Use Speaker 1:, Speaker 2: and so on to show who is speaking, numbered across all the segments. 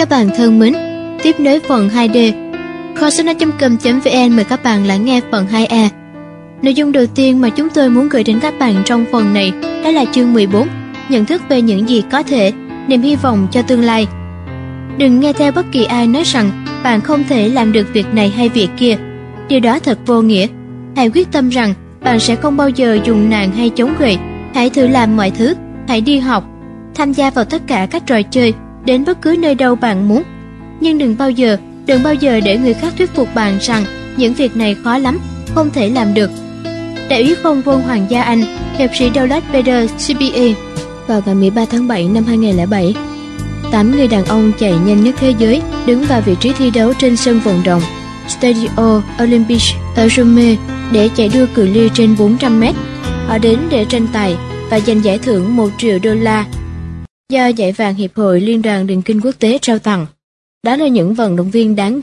Speaker 1: Các bạn thân mến, tiếp nối phần 2D, kho sách nói.com.vn mời các bạn lắng nghe phần 2A. Nội dung đầu tiên mà chúng tôi muốn gửi đến các bạn trong phần này đó là chương 14, nhận thức về những gì có thể, niềm hy vọng cho tương lai. Đừng nghe theo bất kỳ ai nói rằng bạn không thể làm được việc này hay việc kia. Điều đó thật vô nghĩa. Hãy quyết tâm rằng bạn sẽ không bao giờ dùng nạn hay chống gậy. Hãy thử làm mọi thứ, hãy đi học, tham gia vào tất cả các trò chơi, đến bất cứ nơi đâu bạn muốn. Nhưng đừng bao giờ để người khác thuyết phục bạn rằng những việc này khó lắm, không thể làm được. Đại úy không quân Hoàng gia Anh, hiệp sĩ Douglas Bader CPA, vào ngày 13 tháng 7 năm 2007. 8 người đàn ông chạy nhanh nhất thế giới đứng vào vị trí thi đấu trên sân vận động Stadio Olimpique ở Rome để chạy đua cự ly trên 400 mét. Họ đến để tranh tài và giành giải thưởng $1 triệu do giải vàng Hiệp hội Liên đoàn Điền kinh Quốc tế trao tặng. Đó là những vận động viên đáng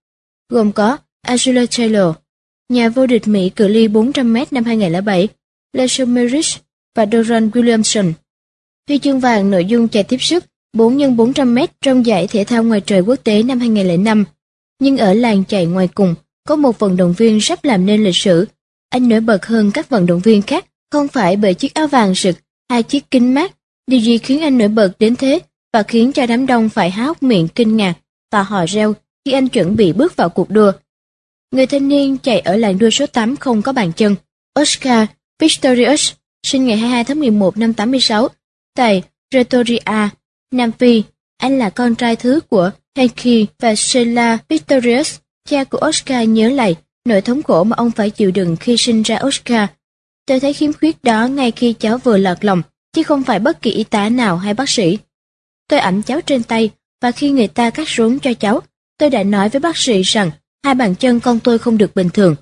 Speaker 1: gồm có Angela Taylor, nhà vô địch Mỹ cự ly 400 mét năm 2007, Leo Merritt và Doran Williamson. Huy chương vàng nội dung chạy tiếp sức 4x400 mét trong giải thể thao ngoài trời quốc tế năm 2005. Nhưng ở làng chạy ngoài cùng, có một vận động viên sắp làm nên lịch sử. Anh nổi bật hơn các vận động viên khác, không phải bởi chiếc áo vàng rực hay chiếc kính mát. Điều gì khiến anh nổi bật đến thế và khiến cho đám đông phải há hốc miệng kinh ngạc và hò reo khi anh chuẩn bị bước vào cuộc đua? Người thanh niên chạy ở làn đua số 8 không có bàn chân. Oscar Pistorius, sinh ngày 22 tháng 11 năm 86 tại Pretoria, Nam Phi. Anh là con trai thứ của Henry và Sheila Pistorius. Cha của Oscar nhớ lại nỗi thống khổ mà ông phải chịu đựng khi sinh ra Oscar. Tôi thấy khiếm khuyết đó ngay khi cháu vừa lọt lòng, chứ không phải bất kỳ y tá nào hay bác sĩ. Tôi ẵm cháu trên tay, và khi người ta cắt rốn cho cháu, tôi đã nói với bác sĩ rằng 2 bàn chân con tôi không được bình thường.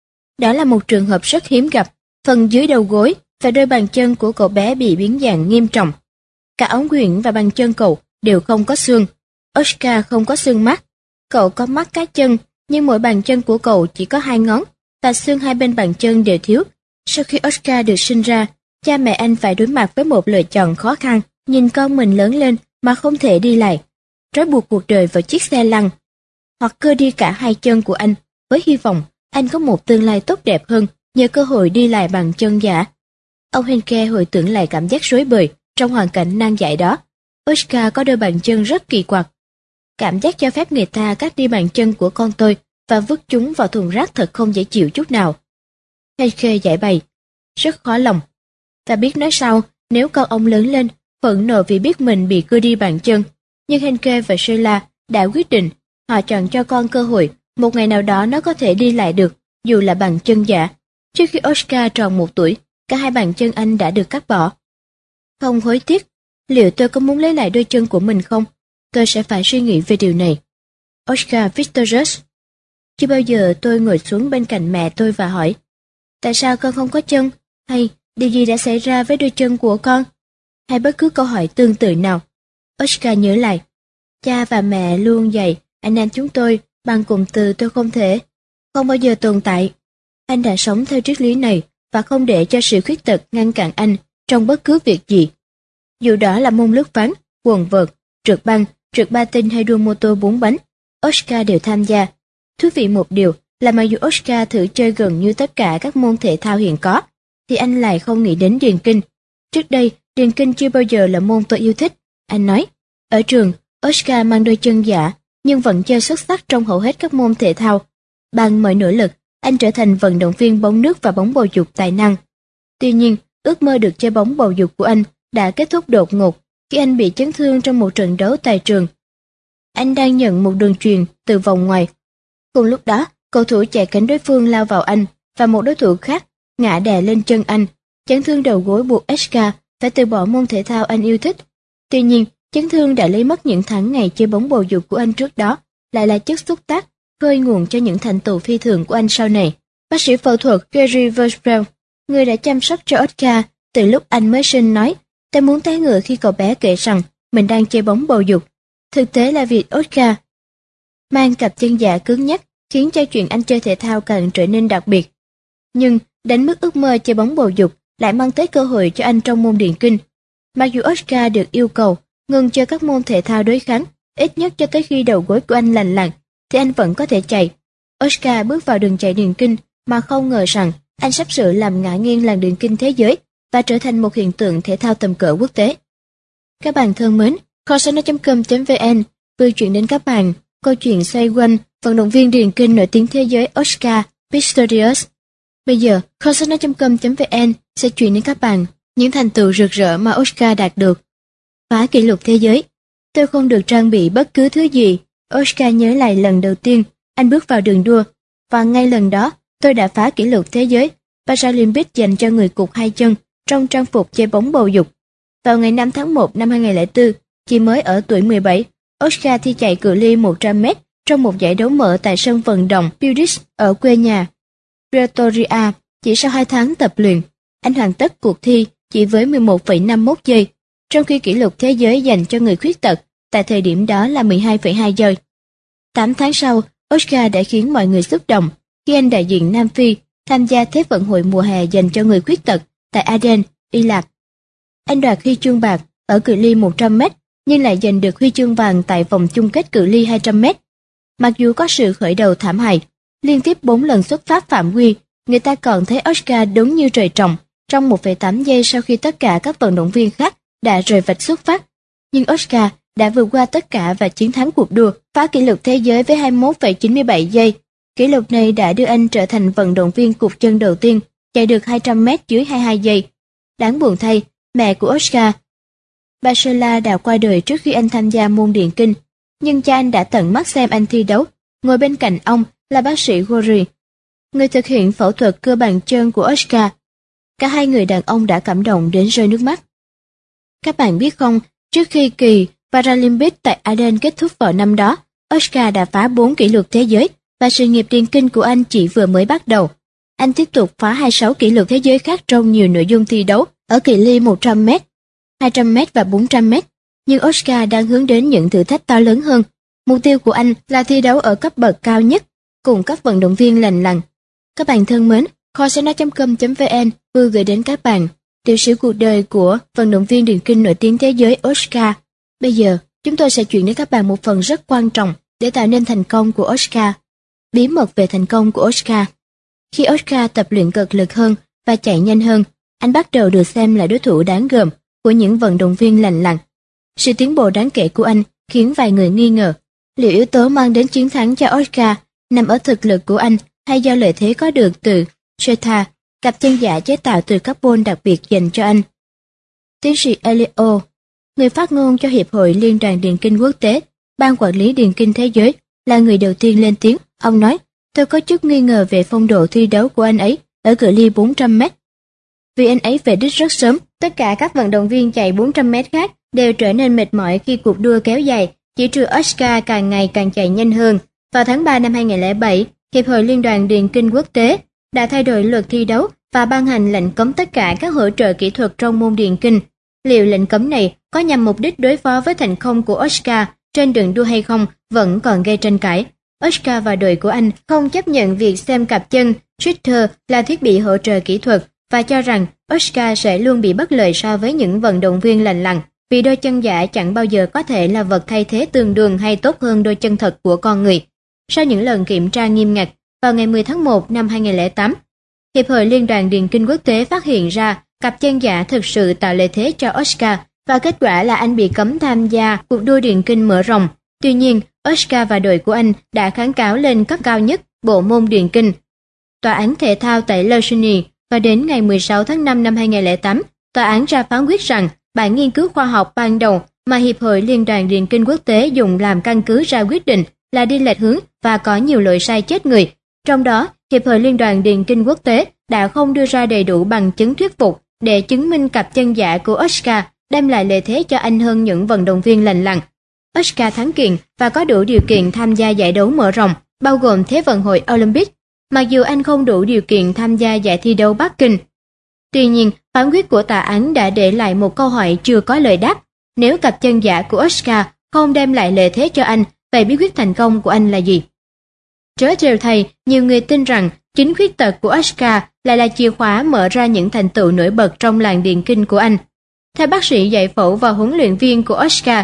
Speaker 1: Đó là một trường hợp rất hiếm gặp. Phần dưới đầu gối và đôi bàn chân của cậu bé bị biến dạng nghiêm trọng. Cả ống quyển và bàn chân cậu đều không có xương. Oscar không có xương mắt. Cậu có mắt cá chân, nhưng mỗi bàn chân của cậu chỉ có 2 ngón, và xương hai bên bàn chân đều thiếu. Sau khi Oscar được sinh ra, cha mẹ anh phải đối mặt với một lựa chọn khó khăn, nhìn con mình lớn lên mà không thể đi lại, trói buộc cuộc đời vào chiếc xe lăn, hoặc cưa đi cả 2 chân của anh, với hy vọng anh có một tương lai tốt đẹp hơn nhờ cơ hội đi lại bằng chân giả. Ông Henke hồi tưởng lại cảm giác rối bời trong hoàn cảnh nan giải đó. Oscar có đôi bàn chân rất kỳ quặc. Cảm giác cho phép người ta cắt đi bàn chân của con tôi và vứt chúng vào thùng rác thật không dễ chịu chút nào. Henke giải bày, rất khó lòng. Ta biết nói sau nếu con ông lớn lên, phẫn nộ vì biết mình bị cưa đi bàn chân. Nhưng Henke và Sheila đã quyết định, họ chọn cho con cơ hội, một ngày nào đó nó có thể đi lại được, dù là bằng chân giả. Trước khi Oscar tròn 1 tuổi, cả 2 bàn chân anh đã được cắt bỏ. Không hối tiếc, liệu tôi có muốn lấy lại đôi chân của mình không? Tôi sẽ phải suy nghĩ về điều này. Oscar Pistorius. Chưa bao giờ tôi ngồi xuống bên cạnh mẹ tôi và hỏi, tại sao con không có chân? Hay điều gì đã xảy ra với đôi chân của con? Hay bất cứ câu hỏi tương tự nào. Oscar nhớ lại, cha và mẹ luôn dạy anh em chúng tôi bằng cụm từ tôi không thể, không bao giờ tồn tại. Anh đã sống theo triết lý này và không để cho sự khuyết tật ngăn cản anh trong bất cứ việc gì. Dù đó là môn lướt ván, quần vợt, trượt băng, trượt patin hay đua mô tô 4 bánh, Oscar đều tham gia. Thú vị một điều là mặc dù Oscar thử chơi gần như tất cả các môn thể thao hiện có, thì anh lại không nghĩ đến điền kinh. Trước đây, điền kinh chưa bao giờ là môn tôi yêu thích. Anh nói, ở trường, Oscar mang đôi chân giả, nhưng vẫn chơi xuất sắc trong hầu hết các môn thể thao. Bằng mọi nỗ lực, anh trở thành vận động viên bóng nước và bóng bầu dục tài năng. Tuy nhiên, ước mơ được chơi bóng bầu dục của anh đã kết thúc đột ngột khi anh bị chấn thương trong một trận đấu tại trường. Anh đang nhận một đường chuyền từ vòng ngoài. Cùng lúc đó, cầu thủ chạy cánh đối phương lao vào anh và một đối thủ khác ngã đè lên chân anh. Chấn thương đầu gối buộc Oscar phải từ bỏ môn thể thao anh yêu thích. Tuy nhiên, chấn thương đã lấy mất những tháng ngày chơi bóng bầu dục của anh trước đó, lại là chất xúc tác khơi nguồn cho những thành tựu phi thường của anh sau này. Bác sĩ phẫu thuật Gary Versprell, người đã chăm sóc cho Oscar từ lúc anh mới sinh, nói, tôi muốn té ngựa khi cậu bé kể rằng mình đang chơi bóng bầu dục. Thực tế là việc Oscar mang cặp chân giả cứng nhắc khiến cho chuyện anh chơi thể thao càng trở nên đặc biệt. Nhưng đánh mất ước mơ chơi bóng bầu dục lại mang tới cơ hội cho anh trong môn điền kinh. Mặc dù Oscar được yêu cầu ngừng chơi các môn thể thao đối kháng ít nhất cho tới khi đầu gối của anh lành lặn, thì anh vẫn có thể chạy. Oscar bước vào đường chạy điền kinh mà không ngờ rằng anh sắp sửa làm ngã nghiêng làng điền kinh thế giới và trở thành một hiện tượng thể thao tầm cỡ quốc tế. Các bạn thân mến, kho.com.vn vừa chuyển đến các bạn câu chuyện xoay quanh vận động viên điền kinh nổi tiếng thế giới Oscar Pistorius. Bây giờ, kho.com.vn sẽ chuyển đến các bạn những thành tựu rực rỡ mà Oscar đạt được. Phá kỷ lục thế giới. Tôi không được trang bị bất cứ thứ gì. Oscar nhớ lại lần đầu tiên anh bước vào đường đua, và ngay lần đó tôi đã phá kỷ lục thế giới Paralympic dành cho người cụt hai chân trong trang phục chơi bóng bầu dục. Vào ngày 5 tháng 1 năm 2004, chỉ mới ở tuổi 17, Oscar thi chạy cự ly 100m trong một giải đấu mở tại sân vận động Puris ở quê nhà Pretoria. Chỉ sau 2 tháng tập luyện, anh hoàn tất cuộc thi chỉ với 11,51 giây, trong khi kỷ lục thế giới dành cho người khuyết tật tại thời điểm đó là 12,2 giây. 8 tháng sau, Oscar đã khiến mọi người xúc động khi anh đại diện Nam Phi tham gia Thế vận hội mùa hè dành cho người khuyết tật tại Aden, Hy Lạp. Anh đoạt huy chương bạc ở cự ly 100m nhưng lại giành được huy chương vàng tại vòng chung kết cự ly 200m. Mặc dù có sự khởi đầu thảm hại, liên tiếp 4 lần xuất phát phạm quy, người ta còn thấy Oscar đúng như trời trồng trong 1,8 giây sau khi tất cả các vận động viên khác đã rời vạch xuất phát. Nhưng Oscar đã vượt qua tất cả và chiến thắng cuộc đua, phá kỷ lục thế giới với 21,97 giây. Kỷ lục này đã đưa anh trở thành vận động viên cụt chân đầu tiên chạy được 200m dưới 22 giây. Đáng buồn thay, mẹ của Oscar, Marcella, đã qua đời trước khi anh tham gia môn điền kinh, nhưng cha anh đã tận mắt xem anh thi đấu. Ngồi bên cạnh ông là bác sĩ Gori, người thực hiện phẫu thuật cơ bàn chân của Oscar. Cả hai người đàn ông đã cảm động đến rơi nước mắt. Các bạn biết không, trước khi kỳ Paralympic tại Aden kết thúc vào năm đó, Oscar đã phá 4 kỷ lục thế giới và sự nghiệp điền kinh của anh chỉ vừa mới bắt đầu. Anh tiếp tục phá 26 kỷ lục thế giới khác trong nhiều nội dung thi đấu ở cự ly 100m, 200m và 400m. Nhưng Oscar đang hướng đến những thử thách to lớn hơn. Mục tiêu của anh là thi đấu ở cấp bậc cao nhất cùng các vận động viên lành lặn. Các bạn thân mến, kho.com.vn vừa gửi đến các bạn tiểu sử cuộc đời của vận động viên điền kinh nổi tiếng thế giới Oscar. Bây giờ, chúng tôi sẽ chuyển đến các bạn một phần rất quan trọng để tạo nên thành công của Oscar. Bí mật về thành công của Oscar. Khi Oscar tập luyện cực lực hơn và chạy nhanh hơn, anh bắt đầu được xem là đối thủ đáng gờm của những vận động viên lành lặn. Sự tiến bộ đáng kể của anh khiến vài người nghi ngờ liệu yếu tố mang đến chiến thắng cho Oscar nằm ở thực lực của anh hay do lợi thế có được từ Strata, cặp chân giả chế tạo từ carbon đặc biệt dành cho anh. Tiến sĩ Elio, người phát ngôn cho Hiệp hội Liên đoàn Điền kinh Quốc tế, ban quản lý điền kinh thế giới, là người đầu tiên lên tiếng. Ông nói, tôi có chút nghi ngờ về phong độ thi đấu của anh ấy ở cự ly 400m. Vì anh ấy về đích rất sớm, tất cả các vận động viên chạy 400m khác đều trở nên mệt mỏi khi cuộc đua kéo dài, chỉ trừ Oscar càng ngày càng chạy nhanh hơn. Vào tháng 3 năm 2007, Hiệp hội Liên đoàn Điền kinh Quốc tế đã thay đổi luật thi đấu và ban hành lệnh cấm tất cả các hỗ trợ kỹ thuật trong môn điền kinh. Liệu lệnh cấm này có nhằm mục đích đối phó với thành công của Oscar trên đường đua hay không vẫn còn gây tranh cãi. Oscar và đội của anh không chấp nhận việc xem cặp chân Twitter là thiết bị hỗ trợ kỹ thuật và cho rằng Oscar sẽ luôn bị bất lợi so với những vận động viên lành lặn, vì đôi chân giả chẳng bao giờ có thể là vật thay thế tương đương hay tốt hơn đôi chân thật của con người. Sau những lần kiểm tra nghiêm ngặt, vào ngày 10 tháng 1 năm 2008, Hiệp hội Liên đoàn Điền kinh Quốc tế phát hiện ra cặp chân giả thực sự tạo lợi thế cho Oscar, và kết quả là anh bị cấm tham gia cuộc đua điền kinh mở rộng. Tuy nhiên, Oscar và đội của anh đã kháng cáo lên cấp cao nhất bộ môn điền kinh, Tòa án thể thao tại Lausanne, và đến ngày 16 tháng 5 năm 2008, tòa án ra phán quyết rằng bản nghiên cứu khoa học ban đầu mà Hiệp hội Liên đoàn Điền kinh Quốc tế dùng làm căn cứ ra quyết định là đi lệch hướng và có nhiều lỗi sai chết người. Trong đó, Hiệp hội Liên đoàn Điền kinh Quốc tế đã không đưa ra đầy đủ bằng chứng thuyết phục để chứng minh cặp chân giả của Oscar đem lại lợi thế cho anh hơn những vận động viên lành lặn. Oscar thắng kiện và có đủ điều kiện tham gia giải đấu mở rộng, bao gồm Thế vận hội Olympic, mặc dù anh không đủ điều kiện tham gia giải thi đấu Bắc Kinh. Tuy nhiên, phán quyết của tòa án đã để lại một câu hỏi chưa có lời đáp. Nếu cặp chân giả của Oscar không đem lại lợi thế cho anh, vậy bí quyết thành công của anh là gì? Trớ trêu thay, nhiều người tin rằng chính khuyết tật của Oscar lại là chìa khóa mở ra những thành tựu nổi bật trong làng điền kinh của anh. Theo bác sĩ giải phẫu và huấn luyện viên của Oscar,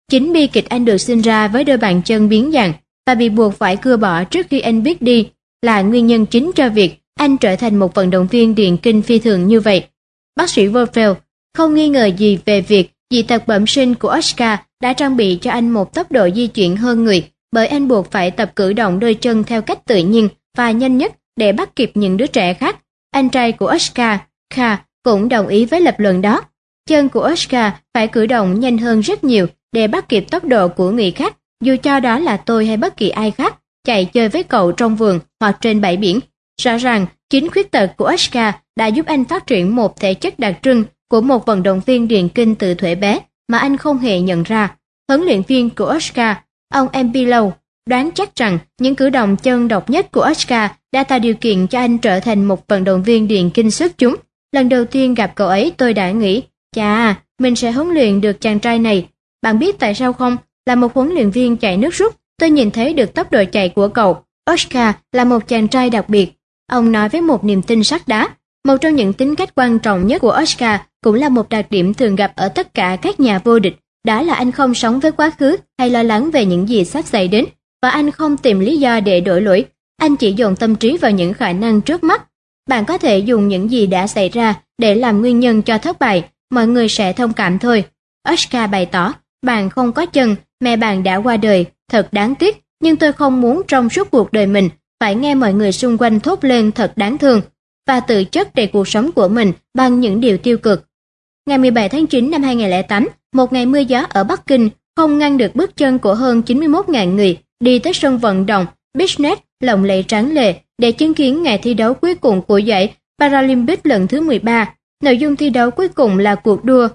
Speaker 1: Chính bi kịch anh được sinh ra với đôi bàn chân biến dạng và bị buộc phải cưa bỏ trước khi anh biết đi là nguyên nhân chính cho việc anh trở thành một vận động viên điền kinh phi thường như vậy. Bác sĩ Wolfeld không nghi ngờ gì về việc dị tật bẩm sinh của Oscar đã trang bị cho anh một tốc độ di chuyển hơn người, bởi anh buộc phải tập cử động đôi chân theo cách tự nhiên và nhanh nhất để bắt kịp những đứa trẻ khác. Anh trai của Oscar, Carl, cũng đồng ý với lập luận đó. Chân của Oscar phải cử động nhanh hơn rất nhiều để bắt kịp tốc độ của người khác, dù cho đó là tôi hay bất kỳ ai khác chạy chơi với cậu trong vườn hoặc trên bãi biển. Rõ ràng, chính khuyết tật của Oscar đã giúp anh phát triển một thể chất đặc trưng của một vận động viên điền kinh từ thuở bé mà anh không hề nhận ra. Huấn luyện viên của Oscar, ông Empilou, đoán chắc rằng những cử động chân độc nhất của Oscar đã tạo điều kiện cho anh trở thành một vận động viên điền kinh xuất chúng. Lần đầu tiên gặp cậu ấy tôi đã nghĩ, chà, mình sẽ huấn luyện được chàng trai này. Bạn biết tại sao không? Là một huấn luyện viên chạy nước rút, tôi nhìn thấy được tốc độ chạy của cậu. Oscar là một chàng trai đặc biệt. Ông nói với một niềm tin sắt đá. Một trong những tính cách quan trọng nhất của Oscar cũng là một đặc điểm thường gặp ở tất cả các nhà vô địch. Đó là anh không sống với quá khứ hay lo lắng về những gì sắp xảy đến. Và anh không tìm lý do để đổi lỗi. Anh chỉ dồn tâm trí vào những khả năng trước mắt. Bạn có thể dùng những gì đã xảy ra để làm nguyên nhân cho thất bại. Mọi người sẽ thông cảm thôi. Oscar bày tỏ, bạn không có chân, mẹ bạn đã qua đời, thật đáng tiếc, nhưng tôi không muốn trong suốt cuộc đời mình phải nghe mọi người xung quanh thốt lên thật đáng thương và tự chất đầy cuộc sống của mình bằng những điều tiêu cực. Ngày 17 tháng 9 năm 2008, một ngày mưa gió ở Bắc Kinh không ngăn được bước chân của hơn 91.000 người đi tới sân vận động Business lộng lẫy tráng lệ để chứng kiến ngày thi đấu cuối cùng của giải Paralympic lần thứ 13. Nội dung thi đấu cuối cùng là cuộc đua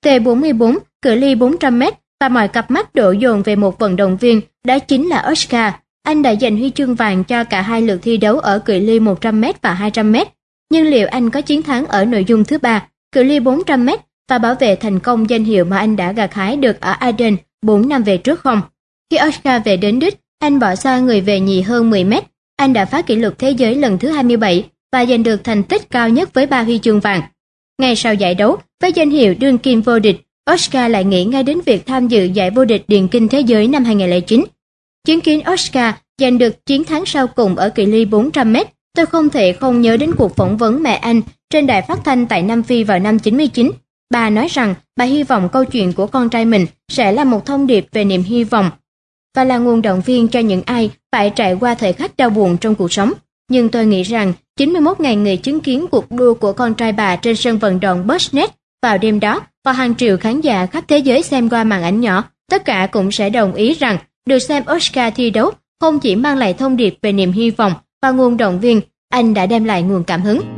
Speaker 1: T44, cự ly 400m và mọi cặp mắt đổ dồn về một vận động viên, đó chính là Oscar. Anh đã giành huy chương vàng cho cả hai lượt thi đấu ở cự ly 100m và 200m. Nhưng liệu anh có chiến thắng ở nội dung thứ ba, cự ly 400m và bảo vệ thành công danh hiệu mà anh đã gặt hái được ở Aden 4 năm về trước không? Khi Oscar về đến đích, anh bỏ xa người về nhì hơn 10m. Anh đã phá kỷ lục thế giới lần thứ 27 và giành được thành tích cao nhất với 3 huy chương vàng. Ngay sau giải đấu, với danh hiệu đương kim vô địch, Oscar lại nghĩ ngay đến việc tham dự giải vô địch điền kinh thế giới năm 2009. Chứng kiến Oscar giành được chiến thắng sau cùng ở cự ly 400m, tôi không thể không nhớ đến cuộc phỏng vấn mẹ anh trên đài phát thanh tại Nam Phi vào năm 99. Bà nói rằng bà hy vọng câu chuyện của con trai mình sẽ là một thông điệp về niềm hy vọng và là nguồn động viên cho những ai phải trải qua thời khắc đau buồn trong cuộc sống. Nhưng tôi nghĩ rằng 91.000 người chứng kiến cuộc đua của con trai bà trên sân vận động Business vào đêm đó và hàng triệu khán giả khắp thế giới xem qua màn ảnh nhỏ, tất cả cũng sẽ đồng ý rằng được xem Oscar thi đấu không chỉ mang lại thông điệp về niềm hy vọng và nguồn động viên, anh đã đem lại nguồn cảm hứng.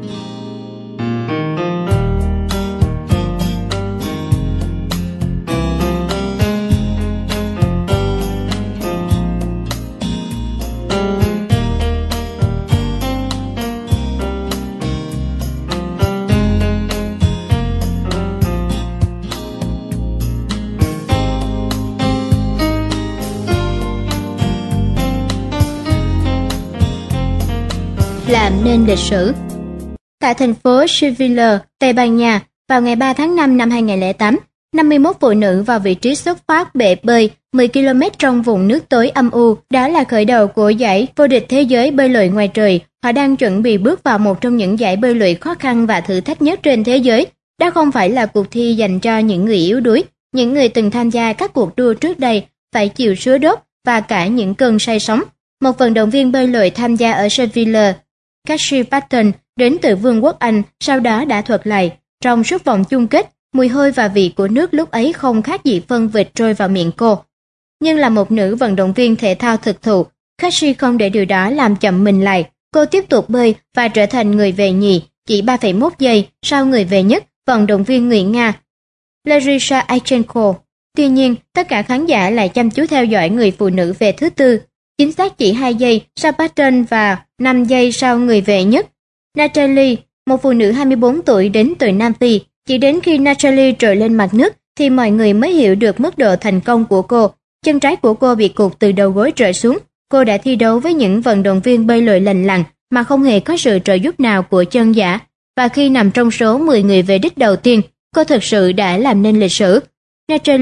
Speaker 1: Làm nên lịch sử. Tại thành phố Sevilla, Tây Ban Nha, vào ngày 3 tháng 5 năm 2008, 51 phụ nữ vào vị trí xuất phát bể bơi 10 km trong vùng nước tối âm u. Đó là khởi đầu của giải vô địch thế giới bơi lội ngoài trời. Họ đang chuẩn bị bước vào một trong những giải bơi lội khó khăn và thử thách nhất trên thế giới. Đó không phải là cuộc thi dành cho những người yếu đuối. Những người từng tham gia các cuộc đua trước đây phải chịu sứa đốt và cả những cơn say sóng. Một vận động viên bơi lội tham gia ở Sevilla, Cassie Patton, đến từ Vương quốc Anh, sau đó đã thuật lại, trong suốt vòng chung kết, mùi hôi và vị của nước lúc ấy không khác gì phân vịt trôi vào miệng cô. Nhưng là một nữ vận động viên thể thao thực thụ, Cassie không để điều đó làm chậm mình lại. Cô tiếp tục bơi và trở thành người về nhì, chỉ 3,1 giây sau người về nhất, vận động viên người Nga, Larisa Aichenko. Tuy nhiên, tất cả khán giả lại chăm chú theo dõi người phụ nữ về thứ tư, chính xác chỉ 2 giây sau Patton và 5 giây sau người về nhất, Natalie, một phụ nữ 24 tuổi đến từ Nam Phi. Chỉ đến khi Natalie trồi lên mặt nước thì mọi người mới hiểu được mức độ thành công của cô. Chân trái của cô bị cụt từ đầu gối trở xuống. Cô đã thi đấu với những vận động viên bơi lội lành lặn mà không hề có sự trợ giúp nào của chân giả. Và khi nằm trong số 10 người về đích đầu tiên, cô thực sự đã làm nên lịch sử. Natalie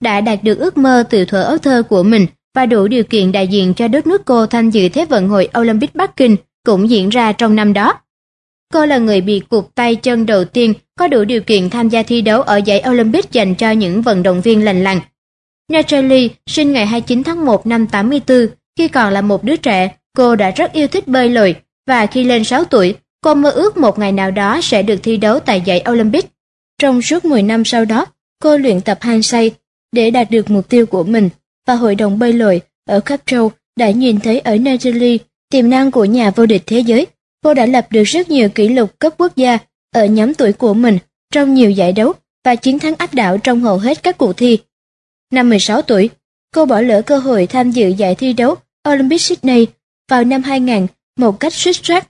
Speaker 1: đã đạt được ước mơ từ thuở ấu thơ của mình và đủ điều kiện đại diện cho đất nước cô tham dự Thế vận hội Olympic Bắc Kinh cũng diễn ra trong năm đó. Cô là người bị cụt tay chân đầu tiên có đủ điều kiện tham gia thi đấu ở giải Olympic dành cho những vận động viên lành lặn. Natalie sinh ngày 29 tháng 1 năm 84, khi còn là một đứa trẻ, cô đã rất yêu thích bơi lội và khi lên 6 tuổi, cô mơ ước một ngày nào đó sẽ được thi đấu tại giải Olympic. Trong suốt 10 năm sau đó, cô luyện tập hăng say để đạt được mục tiêu của mình và hội đồng bơi lội ở khắp châu đã nhìn thấy ở Natalie tiềm năng của nhà vô địch thế giới. Cô đã lập được rất nhiều kỷ lục cấp quốc gia ở nhóm tuổi của mình trong nhiều giải đấu và chiến thắng áp đảo trong hầu hết các cuộc thi. Năm 16 tuổi, cô bỏ lỡ cơ hội tham dự giải thi đấu Olympic Sydney vào năm 2000 một cách xuất sắc.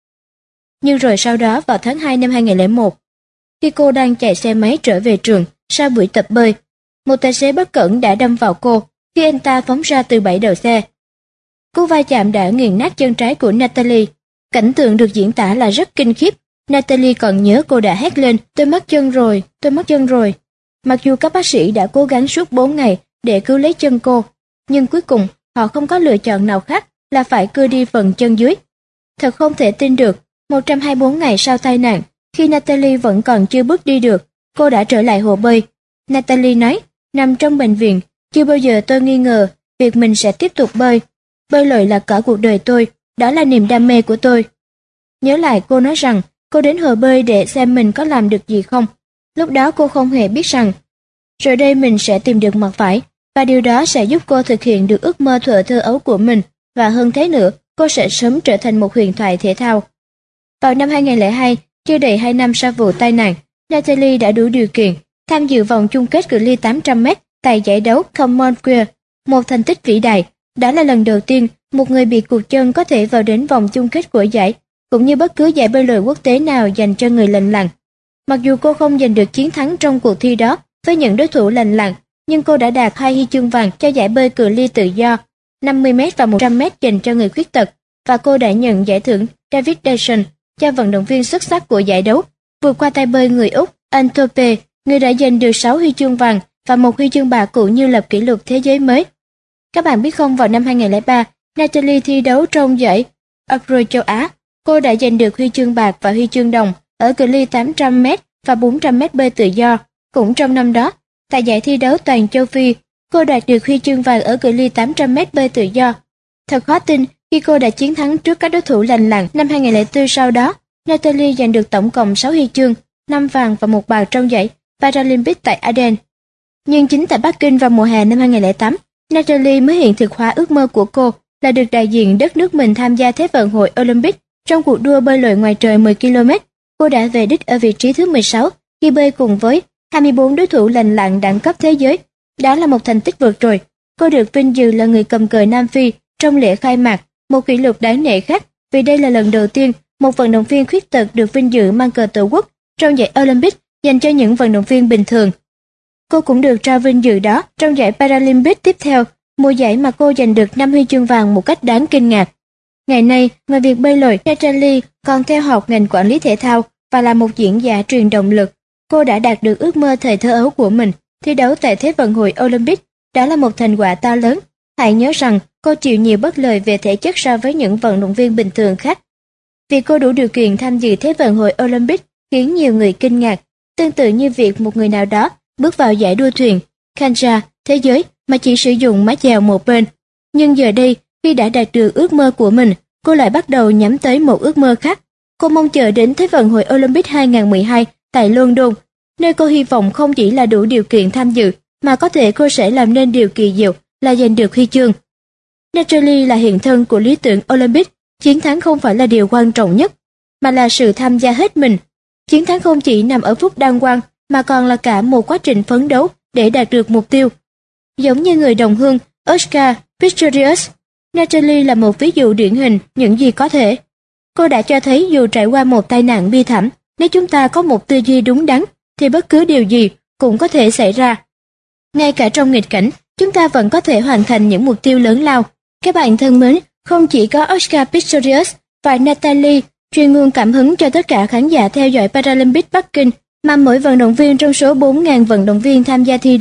Speaker 1: Nhưng rồi sau đó vào tháng 2 năm 2001, khi cô đang chạy xe máy trở về trường sau buổi tập bơi, một tài xế bất cẩn đã đâm vào cô khi anh ta phóng ra từ bãi đậu xe. Cú va chạm đã nghiền nát chân trái của Natalie. Cảnh tượng được diễn tả là rất kinh khiếp. Natalie còn nhớ cô đã hét lên, tôi mất chân rồi, tôi mất chân rồi. Mặc dù các bác sĩ đã cố gắng suốt 4 ngày để cứu lấy chân cô, nhưng cuối cùng họ không có lựa chọn nào khác là phải cưa đi phần chân dưới. Thật không thể tin được, 124 ngày sau tai nạn, khi Natalie vẫn còn chưa bước đi được, cô đã trở lại hồ bơi. Natalie nói, nằm trong bệnh viện, chưa bao giờ tôi nghi ngờ việc mình sẽ tiếp tục bơi. Bơi lội là cả cuộc đời tôi, đó là niềm đam mê của tôi. Nhớ lại cô nói rằng cô đến hồ bơi để xem mình có làm được gì không. Lúc đó cô không hề biết rằng rồi đây mình sẽ tìm được mặt phải và điều đó sẽ giúp cô thực hiện được ước mơ thuở thơ ấu của mình và hơn thế nữa, cô sẽ sớm trở thành một huyền thoại thể thao. Vào năm 2002, chưa đầy 2 năm sau vụ tai nạn, Natalie đã đủ điều kiện tham dự vòng chung kết cự ly 800m tại giải đấu Commonwealth, một thành tích vĩ đại. Đó là lần đầu tiên một người bị cụt chân có thể vào đến vòng chung kết của giải, cũng như bất cứ giải bơi lội quốc tế nào dành cho người lành lặn. Mặc dù cô không giành được chiến thắng trong cuộc thi đó với những đối thủ lành lặn, nhưng cô đã đạt 2 huy chương vàng cho giải bơi cự ly tự do 50m và 100m dành cho người khuyết tật, và cô đã nhận giải thưởng David Dyson cho vận động viên xuất sắc của giải đấu, vượt qua tay bơi người Úc Antope, người đã giành được 6 huy chương vàng và 1 huy chương bạc cũng như lập kỷ lục thế giới mới. Các bạn biết không, vào năm 2003, Natalie thi đấu trong giải Euro châu Á. Cô đã giành được huy chương bạc và huy chương đồng ở cự ly 800m và 400m bơi tự do. Cũng trong năm đó, tại giải thi đấu toàn châu Phi, cô đạt được huy chương vàng ở cự ly 800m bơi tự do. Thật khó tin khi cô đã chiến thắng trước các đối thủ lành lặn. Năm 2004 sau đó, Natalie giành được tổng cộng 6 huy chương, 5 vàng và 1 bạc trong giải Paralympic tại Aden. Nhưng chính tại Bắc Kinh vào mùa hè năm 2008, Natalie mới hiện thực hóa ước mơ của cô là được đại diện đất nước mình tham gia Thế vận hội Olympic trong cuộc đua bơi lội ngoài trời 10 km. Cô đã về đích ở vị trí thứ 16 khi bơi cùng với 24 đối thủ lành lặn đẳng cấp thế giới. Đó là một thành tích vượt trội. Cô được vinh dự là người cầm cờ Nam Phi trong lễ khai mạc, một kỷ lục đáng nể khác vì đây là lần đầu tiên một vận động viên khuyết tật được vinh dự mang cờ tổ quốc trong giải Olympic dành cho những vận động viên bình thường. Cô cũng được trao vinh dự đó trong giải Paralympic tiếp theo, mùa giải mà cô giành được 5 huy chương vàng một cách đáng kinh ngạc. Ngày nay, ngoài việc bơi lội, Natalie còn theo học ngành quản lý thể thao và là một diễn giả truyền động lực. Cô đã đạt được ước mơ thời thơ ấu của mình, thi đấu tại Thế vận hội Olympic. Đó là một thành quả to lớn. Hãy nhớ rằng cô chịu nhiều bất lợi về thể chất so với những vận động viên bình thường khác. Vì cô đủ điều kiện tham dự Thế vận hội Olympic khiến nhiều người kinh ngạc, tương tự như việc một người nào đó bước vào giải đua thuyền Kanja thế giới mà chỉ sử dụng mái chèo một bên. Nhưng giờ đây, khi đã đạt được ước mơ của mình, cô lại bắt đầu nhắm tới một ước mơ khác. Cô mong chờ đến Thế vận hội Olympic 2012 tại London, nơi cô hy vọng không chỉ là đủ điều kiện tham dự, mà có thể cô sẽ làm nên điều kỳ diệu là giành được huy chương. Natalie là hiện thân của lý tưởng Olympic. Chiến thắng không phải là điều quan trọng nhất, mà là sự tham gia hết mình. Chiến thắng không chỉ nằm ở phút đăng quang, mà còn là cả một quá trình phấn đấu để đạt được mục tiêu. Giống như người đồng hương Oscar Pistorius, Natalie là một ví dụ điển hình những gì có thể. Cô đã cho thấy dù trải qua một tai nạn bi thảm, nếu chúng ta có một tư duy đúng đắn, thì bất cứ điều gì cũng có thể xảy ra. Ngay cả trong nghịch cảnh, chúng ta vẫn có thể hoàn thành những mục tiêu lớn lao. Các bạn thân mến, không chỉ có Oscar Pistorius và Natalie truyền nguồn cảm hứng cho tất cả khán giả theo dõi Paralympic Bắc Kinh, mà mỗi vận động viên trong số 4.000 vận động viên tham gia thi đấu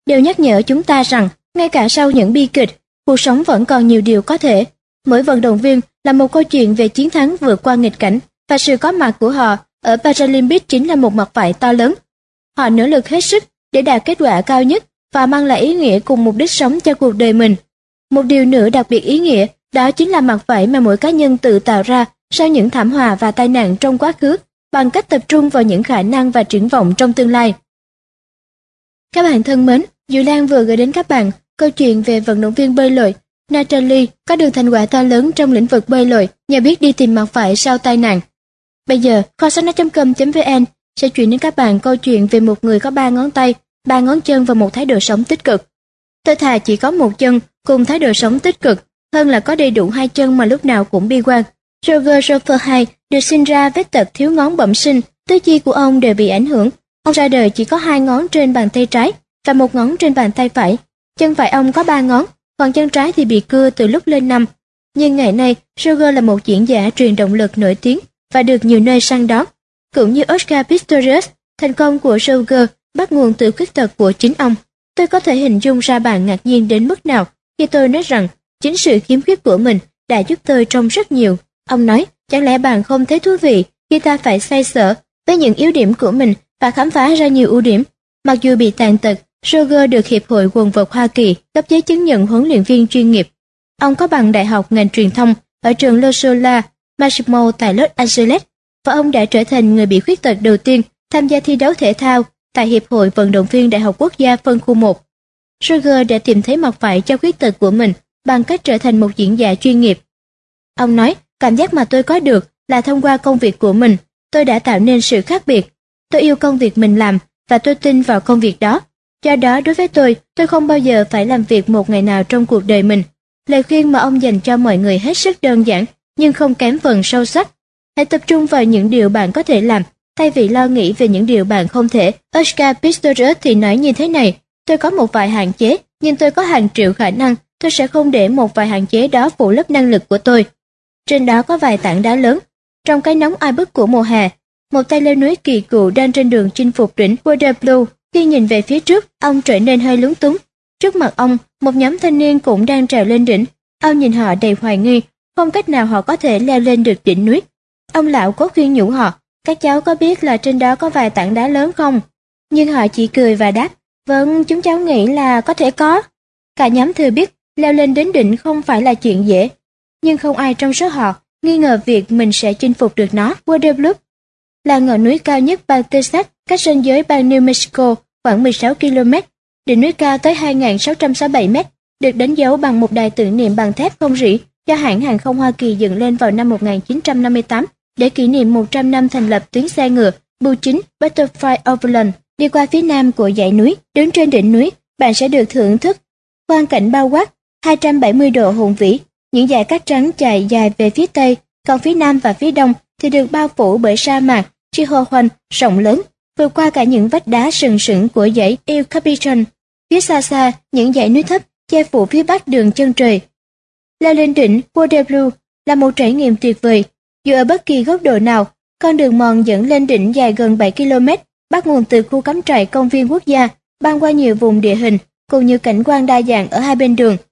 Speaker 1: đều nhắc nhở chúng ta rằng ngay cả sau những bi kịch, cuộc sống vẫn còn nhiều điều có thể. Mỗi vận động viên là một câu chuyện về chiến thắng vượt qua nghịch cảnh, và sự có mặt của họ ở Paralympics chính là một mặc phải to lớn. Họ nỗ lực hết sức để đạt kết quả cao nhất và mang lại ý nghĩa cùng mục đích sống cho cuộc đời mình. Một điều nữa đặc biệt ý nghĩa, đó chính là mặc phải mà mỗi cá nhân tự tạo ra sau những thảm họa và tai nạn trong quá khứ, bằng cách tập trung vào những khả năng và triển vọng trong tương lai. Các bạn thân mến, Diệu Lan vừa gửi đến các bạn câu chuyện về vận động viên bơi lội Natalie có được thành quả to lớn trong lĩnh vực bơi lội nhờ biết đi tìm mặc phải sau tai nạn. Bây giờ, kho sách nói.com.vn sẽ chuyển đến các bạn câu chuyện về một người có 3 ngón tay, 3 ngón chân và một thái độ sống tích cực. Tôi thà chỉ có một chân cùng thái độ sống tích cực hơn là có đầy đủ 2 chân mà lúc nào cũng bi quan. Roger Federer được sinh ra với tật thiếu ngón bẩm sinh, tứ chi của ông đều bị ảnh hưởng. Ông ra đời chỉ có 2 ngón trên bàn tay trái và 1 ngón trên bàn tay phải. Chân phải ông có 3 ngón, còn chân trái thì bị cưa từ lúc lên 5. Nhưng ngày nay, Roger là một diễn giả truyền động lực nổi tiếng và được nhiều nơi săn đón. Cũng như Oscar Pistorius, thành công của Roger bắt nguồn từ khuyết tật của chính ông. Tôi có thể hình dung ra bạn ngạc nhiên đến mức nào khi tôi nói rằng chính sự khiếm khuyết của mình đã giúp tôi trông rất nhiều. Ông nói, chẳng lẽ bạn không thấy thú vị khi ta phải xoay sở với những yếu điểm của mình và khám phá ra nhiều ưu điểm? Mặc dù bị tàn tật, Roger được Hiệp hội Quần vợt Hoa Kỳ cấp giấy chứng nhận huấn luyện viên chuyên nghiệp. Ông có bằng đại học ngành truyền thông ở trường Loyola Marymount tại Los Angeles, và ông đã trở thành người bị khuyết tật đầu tiên tham gia thi đấu thể thao tại Hiệp hội Vận động viên Đại học Quốc gia phân khu 1. Roger đã tìm thấy mặc phải cho khuyết tật của mình bằng cách trở thành một diễn giả chuyên nghiệp. Ông nói, cảm giác mà tôi có được là thông qua công việc của mình, tôi đã tạo nên sự khác biệt. Tôi yêu công việc mình làm và tôi tin vào công việc đó. Do đó đối với tôi không bao giờ phải làm việc một ngày nào trong cuộc đời mình. Lời khuyên mà ông dành cho mọi người hết sức đơn giản, nhưng không kém phần sâu sắc. Hãy tập trung vào những điều bạn có thể làm, thay vì lo nghĩ về những điều bạn không thể. Oscar Pistorius thì nói như thế này, tôi có một vài hạn chế, nhưng tôi có hàng triệu khả năng, tôi sẽ không để một vài hạn chế đó phủ lấp năng lực của tôi. Trên đó có vài tảng đá lớn. Trong cái nóng oi bức của mùa hè, một tay leo núi kỳ cựu đang trên đường chinh phục đỉnh Waterloo. Khi nhìn về phía trước, ông trở nên hơi lúng túng. Trước mặt ông, một nhóm thanh niên cũng đang trèo lên đỉnh. Ông nhìn họ đầy hoài nghi, không cách nào họ có thể leo lên được đỉnh núi. Ông lão cố khuyên nhủ họ, các cháu có biết là trên đó có vài tảng đá lớn không? Nhưng họ chỉ cười và đáp, vâng, chúng cháu nghĩ là có thể có. Cả nhóm thừa biết leo lên đến đỉnh không phải là chuyện dễ, nhưng không ai trong số họ nghi ngờ việc mình sẽ chinh phục được nó. Waterloo là ngọn núi cao nhất bang Texas, cách ranh giới bang New Mexico khoảng 16 km. Đỉnh núi cao tới 2.667 m, được đánh dấu bằng một đài tưởng niệm bằng thép không rỉ do hãng hàng không Hoa Kỳ dựng lên vào năm 1958 để kỷ niệm 100 năm thành lập tuyến xe ngựa Bưu chính Butterfly Overland đi qua phía nam của dãy núi. Đứng trên đỉnh núi, bạn sẽ được thưởng thức quang cảnh bao quát 270 độ hùng vĩ. Những dải cát trắng chạy dài về phía tây, còn phía nam và phía đông thì được bao phủ bởi sa mạc Chihuahuan rộng lớn, vượt qua cả những vách đá sừng sững của dãy El Capitan. Phía xa xa, những dãy núi thấp che phủ phía bắc đường chân trời. Leo lên đỉnh Waterloo là một trải nghiệm tuyệt vời. Dù ở bất kỳ góc độ nào, con đường mòn dẫn lên đỉnh dài gần 7 km, bắt nguồn từ khu cắm trại công viên quốc gia, băng qua nhiều vùng địa hình, cùng nhiều cảnh quan đa dạng ở hai bên đường.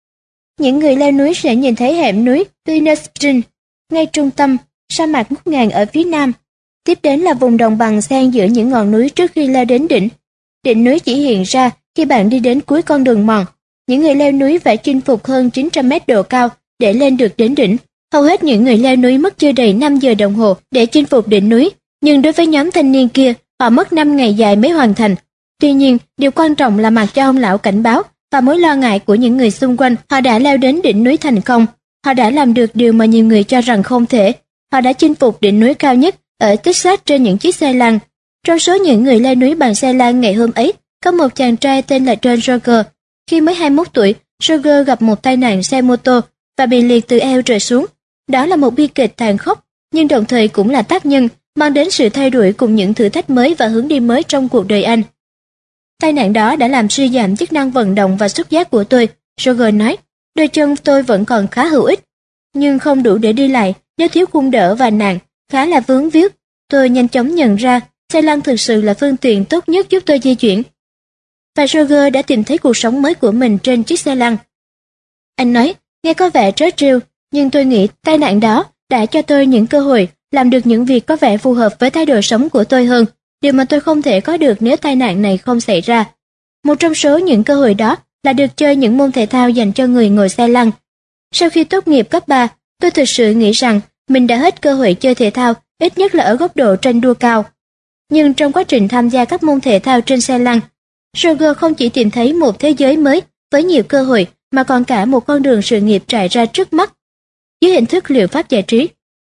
Speaker 1: Những người leo núi sẽ nhìn thấy hẻm núi Twinnerstone ngay trung tâm, sa mạc ngút ngàn ở phía nam. Tiếp đến là vùng đồng bằng xen giữa những ngọn núi trước khi leo đến đỉnh. Đỉnh núi chỉ hiện ra khi bạn đi đến cuối con đường mòn. Những người leo núi phải chinh phục hơn 900 mét độ cao để lên được đến đỉnh. Hầu hết những người leo núi mất chưa đầy 5 giờ đồng hồ để chinh phục đỉnh núi, nhưng đối với nhóm thanh niên kia, họ mất 5 ngày dài mới hoàn thành. Tuy nhiên, điều quan trọng là mặc cho ông lão cảnh báo và mối lo ngại của những người xung quanh. Họ đã leo đến đỉnh núi thành công. Họ đã làm được điều mà nhiều người cho rằng không thể. Họ đã chinh phục đỉnh núi cao nhất ở Texas trên những chiếc xe lăn. Trong số những người leo núi bằng xe lăn ngày hôm ấy, có một chàng trai tên là John Roger. Khi mới 21 tuổi, Roger gặp một tai nạn xe mô tô và bị liệt từ eo trở xuống. Đó là một bi kịch tàn khốc, nhưng đồng thời cũng là tác nhân mang đến sự thay đổi cùng những thử thách mới và hướng đi mới trong cuộc đời anh. Tai nạn đó đã làm suy giảm chức năng vận động và xúc giác của tôi, Roger nói. Đôi chân tôi vẫn còn khá hữu ích, nhưng không đủ để đi lại nếu thiếu khung đỡ và nạng, khá là vướng víu. Tôi nhanh chóng nhận ra xe lăn thực sự là phương tiện tốt nhất giúp tôi di chuyển. và Roger đã tìm thấy cuộc sống mới của mình trên chiếc xe lăn. Anh nói, nghe có vẻ trớ trêu, nhưng tôi nghĩ tai nạn đó đã cho tôi những cơ hội làm được những việc có vẻ phù hợp với thái độ sống của tôi hơn, điều mà tôi không thể có được nếu tai nạn này không xảy ra. Một trong số những cơ hội đó là được chơi những môn thể thao dành cho người ngồi xe lăn. Sau khi tốt nghiệp cấp 3, tôi thực sự nghĩ rằng mình đã hết cơ hội chơi thể thao, ít nhất là ở góc độ tranh đua cao. Nhưng trong quá trình tham gia các môn thể thao trên xe lăn, Roger không chỉ tìm thấy một thế giới mới với nhiều cơ hội mà còn cả một con đường sự nghiệp trải ra trước mắt dưới hình thức liệu pháp giải trí.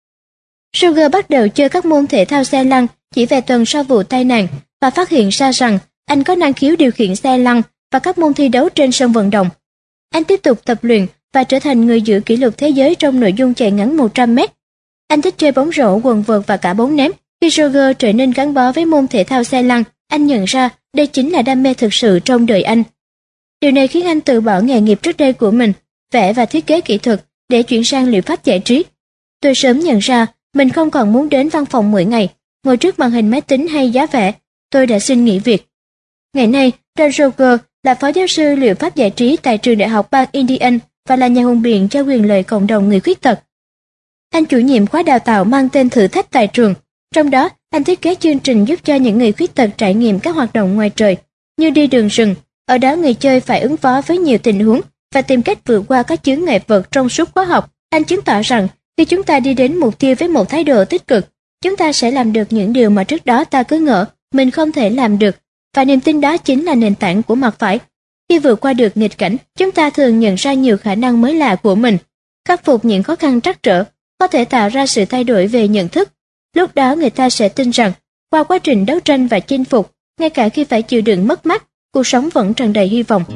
Speaker 1: Roger bắt đầu chơi các môn thể thao xe lăn chỉ vài tuần sau vụ tai nạn và phát hiện ra rằng anh có năng khiếu điều khiển xe lăn và các môn thi đấu trên sân vận động. Anh tiếp tục tập luyện và trở thành người giữ kỷ lục thế giới trong nội dung chạy ngắn 100 mét. Anh thích chơi bóng rổ, quần vợt và cả bóng ném. Khi Roger trở nên gắn bó với môn thể thao xe lăn, anh nhận ra đây chính là đam mê thực sự trong đời anh. Điều này khiến anh từ bỏ nghề nghiệp trước đây của mình, vẽ và thiết kế kỹ thuật, để chuyển sang liệu pháp giải trí. Tôi sớm nhận ra mình không còn muốn đến văn phòng mỗi ngày, ngồi trước màn hình máy tính hay giá vẽ. Tôi đã xin nghỉ việc. Ngày nay, John Roger là phó giáo sư liệu pháp giải trí tại trường đại học bang Indiana và là nhà hùng biện cho quyền lợi cộng đồng người khuyết tật. Anh chủ nhiệm khóa đào tạo mang tên thử thách tại trường. Trong đó, anh thiết kế chương trình giúp cho những người khuyết tật trải nghiệm các hoạt động ngoài trời, như đi đường rừng. Ở đó người chơi phải ứng phó với nhiều tình huống và tìm cách vượt qua các chướng ngại vật trong suốt khóa học. Anh chứng tỏ rằng khi chúng ta đi đến mục tiêu với một thái độ tích cực, chúng ta sẽ làm được những điều mà trước đó ta cứ ngỡ mình không thể làm được, và niềm tin đó chính là nền tảng của mặt phải. Khi vượt qua được nghịch cảnh, chúng ta thường nhận ra nhiều khả năng mới lạ của mình. Khắc phục những khó khăn trắc trở có thể tạo ra sự thay đổi về nhận thức. Lúc đó người ta sẽ tin rằng qua quá trình đấu tranh và chinh phục, ngay cả khi phải chịu đựng mất mát, cuộc sống vẫn tràn đầy hy vọng.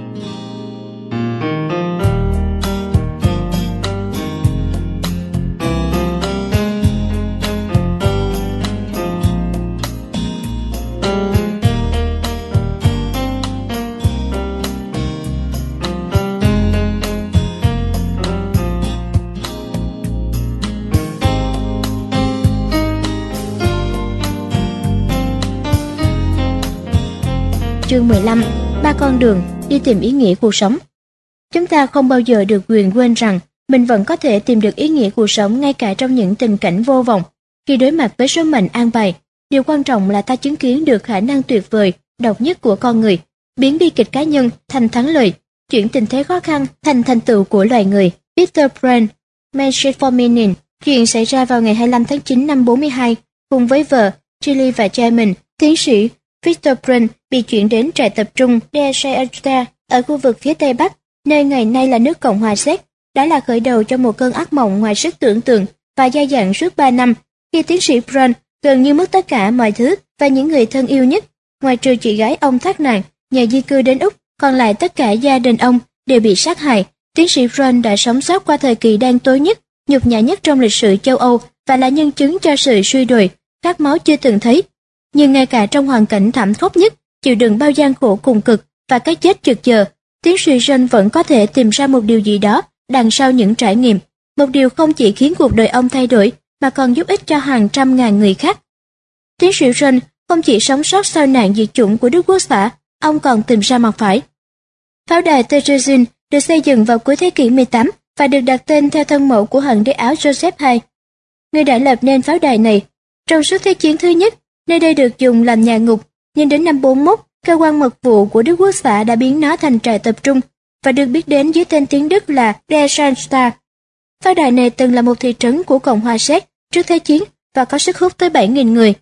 Speaker 1: Chương 15. 3 con đường đi tìm ý nghĩa cuộc sống. Chúng ta không bao giờ được quyền quên rằng mình vẫn có thể tìm được ý nghĩa cuộc sống ngay cả trong những tình cảnh vô vọng. Khi đối mặt với số mệnh an bài, điều quan trọng là ta chứng kiến được khả năng tuyệt vời, độc nhất của con người, biến bi kịch cá nhân thành thắng lợi, chuyển tình thế khó khăn thành thành tựu của loài người. Peter Brand, Magic for Meaning. Chuyện xảy ra vào ngày 25 tháng 9 năm 42, cùng với vợ, Julie và cha mình, tiến sĩ Victor Brand bị chuyển đến trại tập trung Deershire ở khu vực phía Tây Bắc, nơi ngày nay là nước Cộng hòa Séc. Đó là khởi đầu cho một cơn ác mộng ngoài sức tưởng tượng và dai dẳng suốt 3 năm, khi tiến sĩ Brand gần như mất tất cả mọi thứ và những người thân yêu nhất. Ngoài trừ chị gái ông thoát nạn nhờ di cư đến Úc, còn lại tất cả gia đình ông đều bị sát hại. Tiến sĩ Brand đã sống sót qua thời kỳ đen tối nhất, nhục nhã nhất trong lịch sử châu Âu và là nhân chứng cho sự suy đồi, khát máu chưa từng thấy. Nhưng ngay cả trong hoàn cảnh thảm khốc nhất, chịu đựng bao gian khổ cùng cực và cái chết trực chờ, tiến sĩ John vẫn có thể tìm ra một điều gì đó đằng sau những trải nghiệm, một điều không chỉ khiến cuộc đời ông thay đổi mà còn giúp ích cho hàng trăm ngàn người khác. Tiến sĩ John không chỉ sống sót sau nạn diệt chủng của Đức Quốc xã, ông còn tìm ra mặt phải. Pháo đài Terezin được xây dựng vào cuối thế kỷ 18 và được đặt tên theo thân mẫu của hoàng đế Áo Joseph II, người đã lập nên pháo đài này. Trong suốt Thế chiến thứ nhất, nơi đây được dùng làm nhà ngục, nhưng đến năm 41, cơ quan mật vụ của Đức Quốc xã đã biến nó thành trại tập trung và được biết đến dưới tên tiếng Đức là Deershire. Pháo đài này từng là một thị trấn của Cộng hòa Séc trước Thế chiến và có sức hút tới 7.000 người.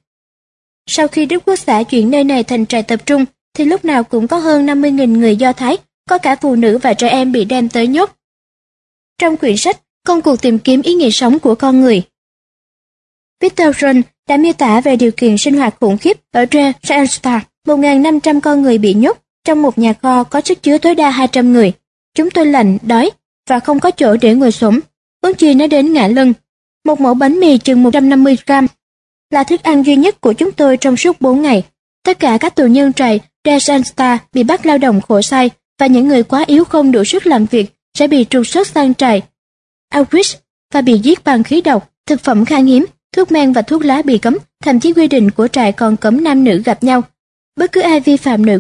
Speaker 1: Sau khi Đức Quốc xã chuyển nơi này thành trại tập trung, thì lúc nào cũng có hơn 50.000 người Do Thái, có cả phụ nữ và trẻ em bị đem tới nhốt. Trong quyển sách Công cuộc tìm kiếm ý nghĩa sống của con người, Peter John đã miêu tả về điều kiện sinh hoạt khủng khiếp ở Deershire. 1.500 con người bị nhốt trong một nhà kho có sức chứa tối đa 200 người. Chúng tôi lạnh, đói và không có chỗ để ngồi xổm, huống chi nói đến ngả lưng. Một mẩu bánh mì chừng 150 gram là thức ăn duy nhất của chúng tôi trong suốt 4 ngày. Tất cả các tù nhân trại Deershire bị bắt lao động khổ sai và những người quá yếu không đủ sức làm việc sẽ bị trục xuất sang trại Auschwitz và bị giết bằng khí độc. Thực phẩm khan hiếm, thuốc men và thuốc lá bị cấm, thậm chí quy định của trại còn cấm nam nữ gặp nhau. Bất cứ ai vi phạm nội quy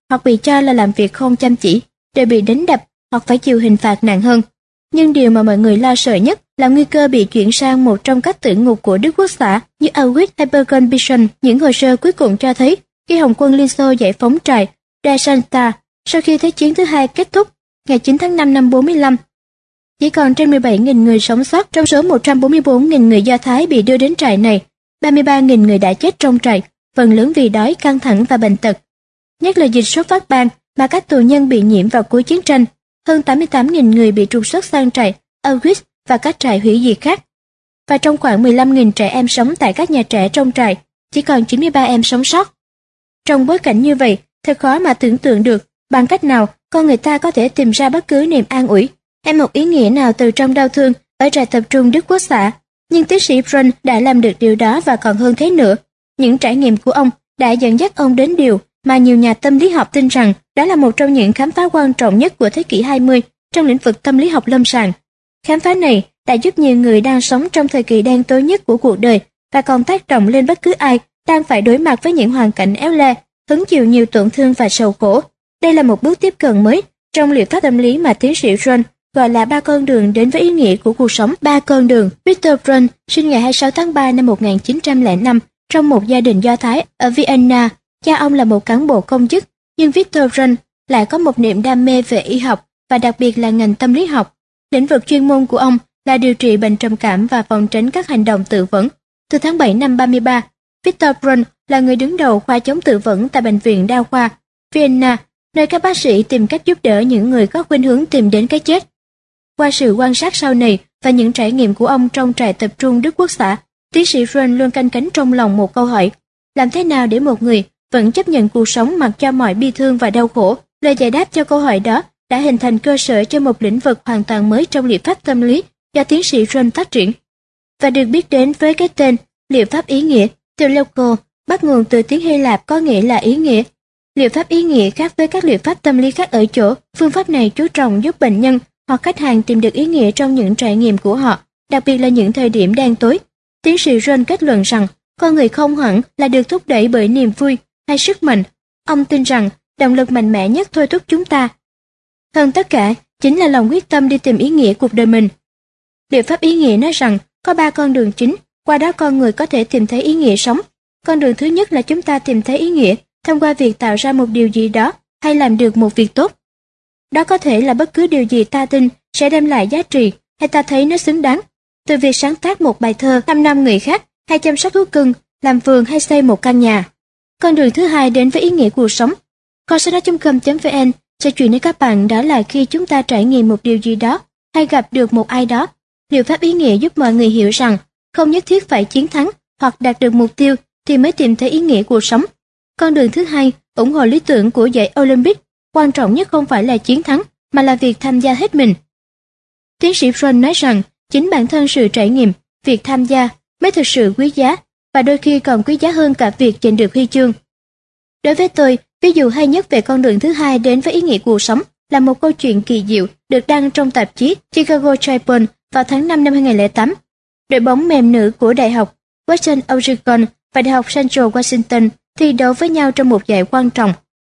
Speaker 1: hoặc bị cho là làm việc không chăm chỉ đều bị đánh đập hoặc phải chịu hình phạt nặng hơn. Nhưng điều mà mọi người lo sợ nhất là nguy cơ bị chuyển sang một trong các tử ngục của Đức Quốc xã như Auschwitz hay Bergen-Belsen. Những hồ sơ cuối cùng cho thấy khi Hồng quân Liên Xô giải phóng trại Dachauer sau khi Thế chiến thứ hai kết thúc ngày 9 tháng 5 năm 45, chỉ còn trên 17.000 người sống sót trong số 144.000 người Do Thái bị đưa đến trại này. 33.000 người đã chết trong trại, phần lớn vì đói, căng thẳng và bệnh tật. Nhất là dịch sốt phát ban mà các tù nhân bị nhiễm vào cuối chiến tranh. Hơn 88.000 người bị trục xuất sang trại Auschwitz và các trại hủy diệt khác. Và trong khoảng 15.000 trẻ em sống tại các nhà trẻ trong trại, chỉ còn 93 em sống sót. Trong bối cảnh như vậy, thật khó mà tưởng tượng được bằng cách nào con người ta có thể tìm ra bất cứ niềm an ủi hay một ý nghĩa nào từ trong đau thương ở trại tập trung Đức Quốc xã. Nhưng tiến sĩ Brun đã làm được điều đó và còn hơn thế nữa. Những trải nghiệm của ông đã dẫn dắt ông đến điều mà nhiều nhà tâm lý học tin rằng đó là một trong những khám phá quan trọng nhất của thế kỷ 20 trong lĩnh vực tâm lý học lâm sàng. Khám phá này đã giúp nhiều người đang sống trong thời kỳ đen tối nhất của cuộc đời và còn tác động lên bất cứ ai đang phải đối mặt với những hoàn cảnh éo le, hứng chịu nhiều tổn thương và sầu khổ. Đây là một bước tiếp cận mới trong liệu pháp tâm lý mà tiến sĩ Brun gọi là 3 con đường đến với ý nghĩa của cuộc sống. 3 con đường. Victor Brun sinh ngày 26 tháng 3 năm 1905 trong một gia đình Do Thái ở Vienna. Cha ông là một cán bộ công chức, nhưng Victor Brun lại có một niềm đam mê về y học và đặc biệt là ngành tâm lý học. Lĩnh vực chuyên môn của ông là điều trị bệnh trầm cảm và phòng tránh các hành động tự vẫn. Từ tháng 7 năm 33, Victor Brun là người đứng đầu khoa chống tự vẫn tại Bệnh viện Đa khoa Vienna, nơi các bác sĩ tìm cách giúp đỡ những người có khuynh hướng tìm đến cái chết. Qua sự quan sát sau này và những trải nghiệm của ông trong trại tập trung Đức Quốc xã, tiến sĩ Brun luôn canh cánh trong lòng một câu hỏi: làm thế nào để một người vẫn chấp nhận cuộc sống mặc cho mọi bi thương và đau khổ? Lời giải đáp cho câu hỏi đó đã hình thành cơ sở cho một lĩnh vực hoàn toàn mới trong liệu pháp tâm lý do tiến sĩ Brun phát triển và được biết đến với cái tên liệu pháp ý nghĩa Theoloko, bắt nguồn từ tiếng Hy Lạp có nghĩa là ý nghĩa. Liệu pháp ý nghĩa khác với các liệu pháp tâm lý khác ở chỗ, phương pháp này chú trọng giúp bệnh nhân hoặc khách hàng tìm được ý nghĩa trong những trải nghiệm của họ, đặc biệt là những thời điểm đen tối. Tiến sĩ Brun kết luận rằng con người không hẳn là được thúc đẩy bởi niềm vui hay sức mạnh. Ông tin rằng động lực mạnh mẽ nhất thôi thúc chúng ta hơn tất cả chính là lòng quyết tâm đi tìm ý nghĩa cuộc đời mình. Liệu pháp ý nghĩa nói rằng có 3 con đường chính, qua đó con người có thể tìm thấy ý nghĩa sống. Con đường thứ nhất là chúng ta tìm thấy ý nghĩa thông qua việc tạo ra một điều gì đó hay làm được một việc tốt. Đó có thể là bất cứ điều gì ta tin sẽ đem lại giá trị hay ta thấy nó xứng đáng, từ việc sáng tác một bài thơ, thăm nom người khác hay chăm sóc thú cưng, làm vườn hay xây một căn nhà. Con đường thứ hai đến với ý nghĩa cuộc sống. Corsana.com.vn sẽ truyền đến các bạn đó là khi chúng ta trải nghiệm một điều gì đó hay gặp được một ai đó. Liệu pháp ý nghĩa giúp mọi người hiểu rằng không nhất thiết phải chiến thắng hoặc đạt được mục tiêu thì mới tìm thấy ý nghĩa cuộc sống. Con đường thứ hai ủng hộ lý tưởng của giải Olympic. Quan trọng nhất không phải là chiến thắng mà là việc tham gia hết mình. Tiến sĩ Brun nói rằng chính bản thân sự trải nghiệm, việc tham gia mới thực sự quý giá và đôi khi còn quý giá hơn cả việc giành được huy chương. Đối với tôi, ví dụ hay nhất về con đường thứ hai đến với ý nghĩa cuộc sống là một câu chuyện kỳ diệu được đăng trong tạp chí Chicago Tribune vào tháng 5 năm 2008. Đội bóng mềm nữ của Đại học Western Oregon và Đại học Central Washington thi đấu với nhau trong một giải quan trọng.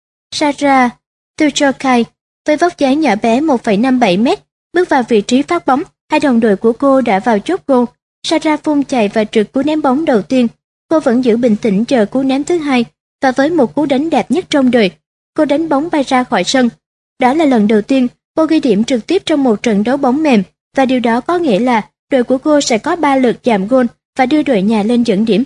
Speaker 1: Sarah Tuchokai với vóc dáng nhỏ bé 1,57 mét bước vào vị trí phát bóng. Hai đồng đội của cô đã vào chốt gôn. Sarah phun chạy và trượt cú ném bóng đầu tiên. Cô vẫn giữ bình tĩnh chờ cú ném thứ hai và với một cú đánh đẹp nhất trong đời, cô đánh bóng bay ra khỏi sân. Đó là lần đầu tiên cô ghi điểm trực tiếp trong một trận đấu bóng mềm và điều đó có nghĩa là đội của cô sẽ có 3 lượt chạm gôn và đưa đội nhà lên dẫn điểm.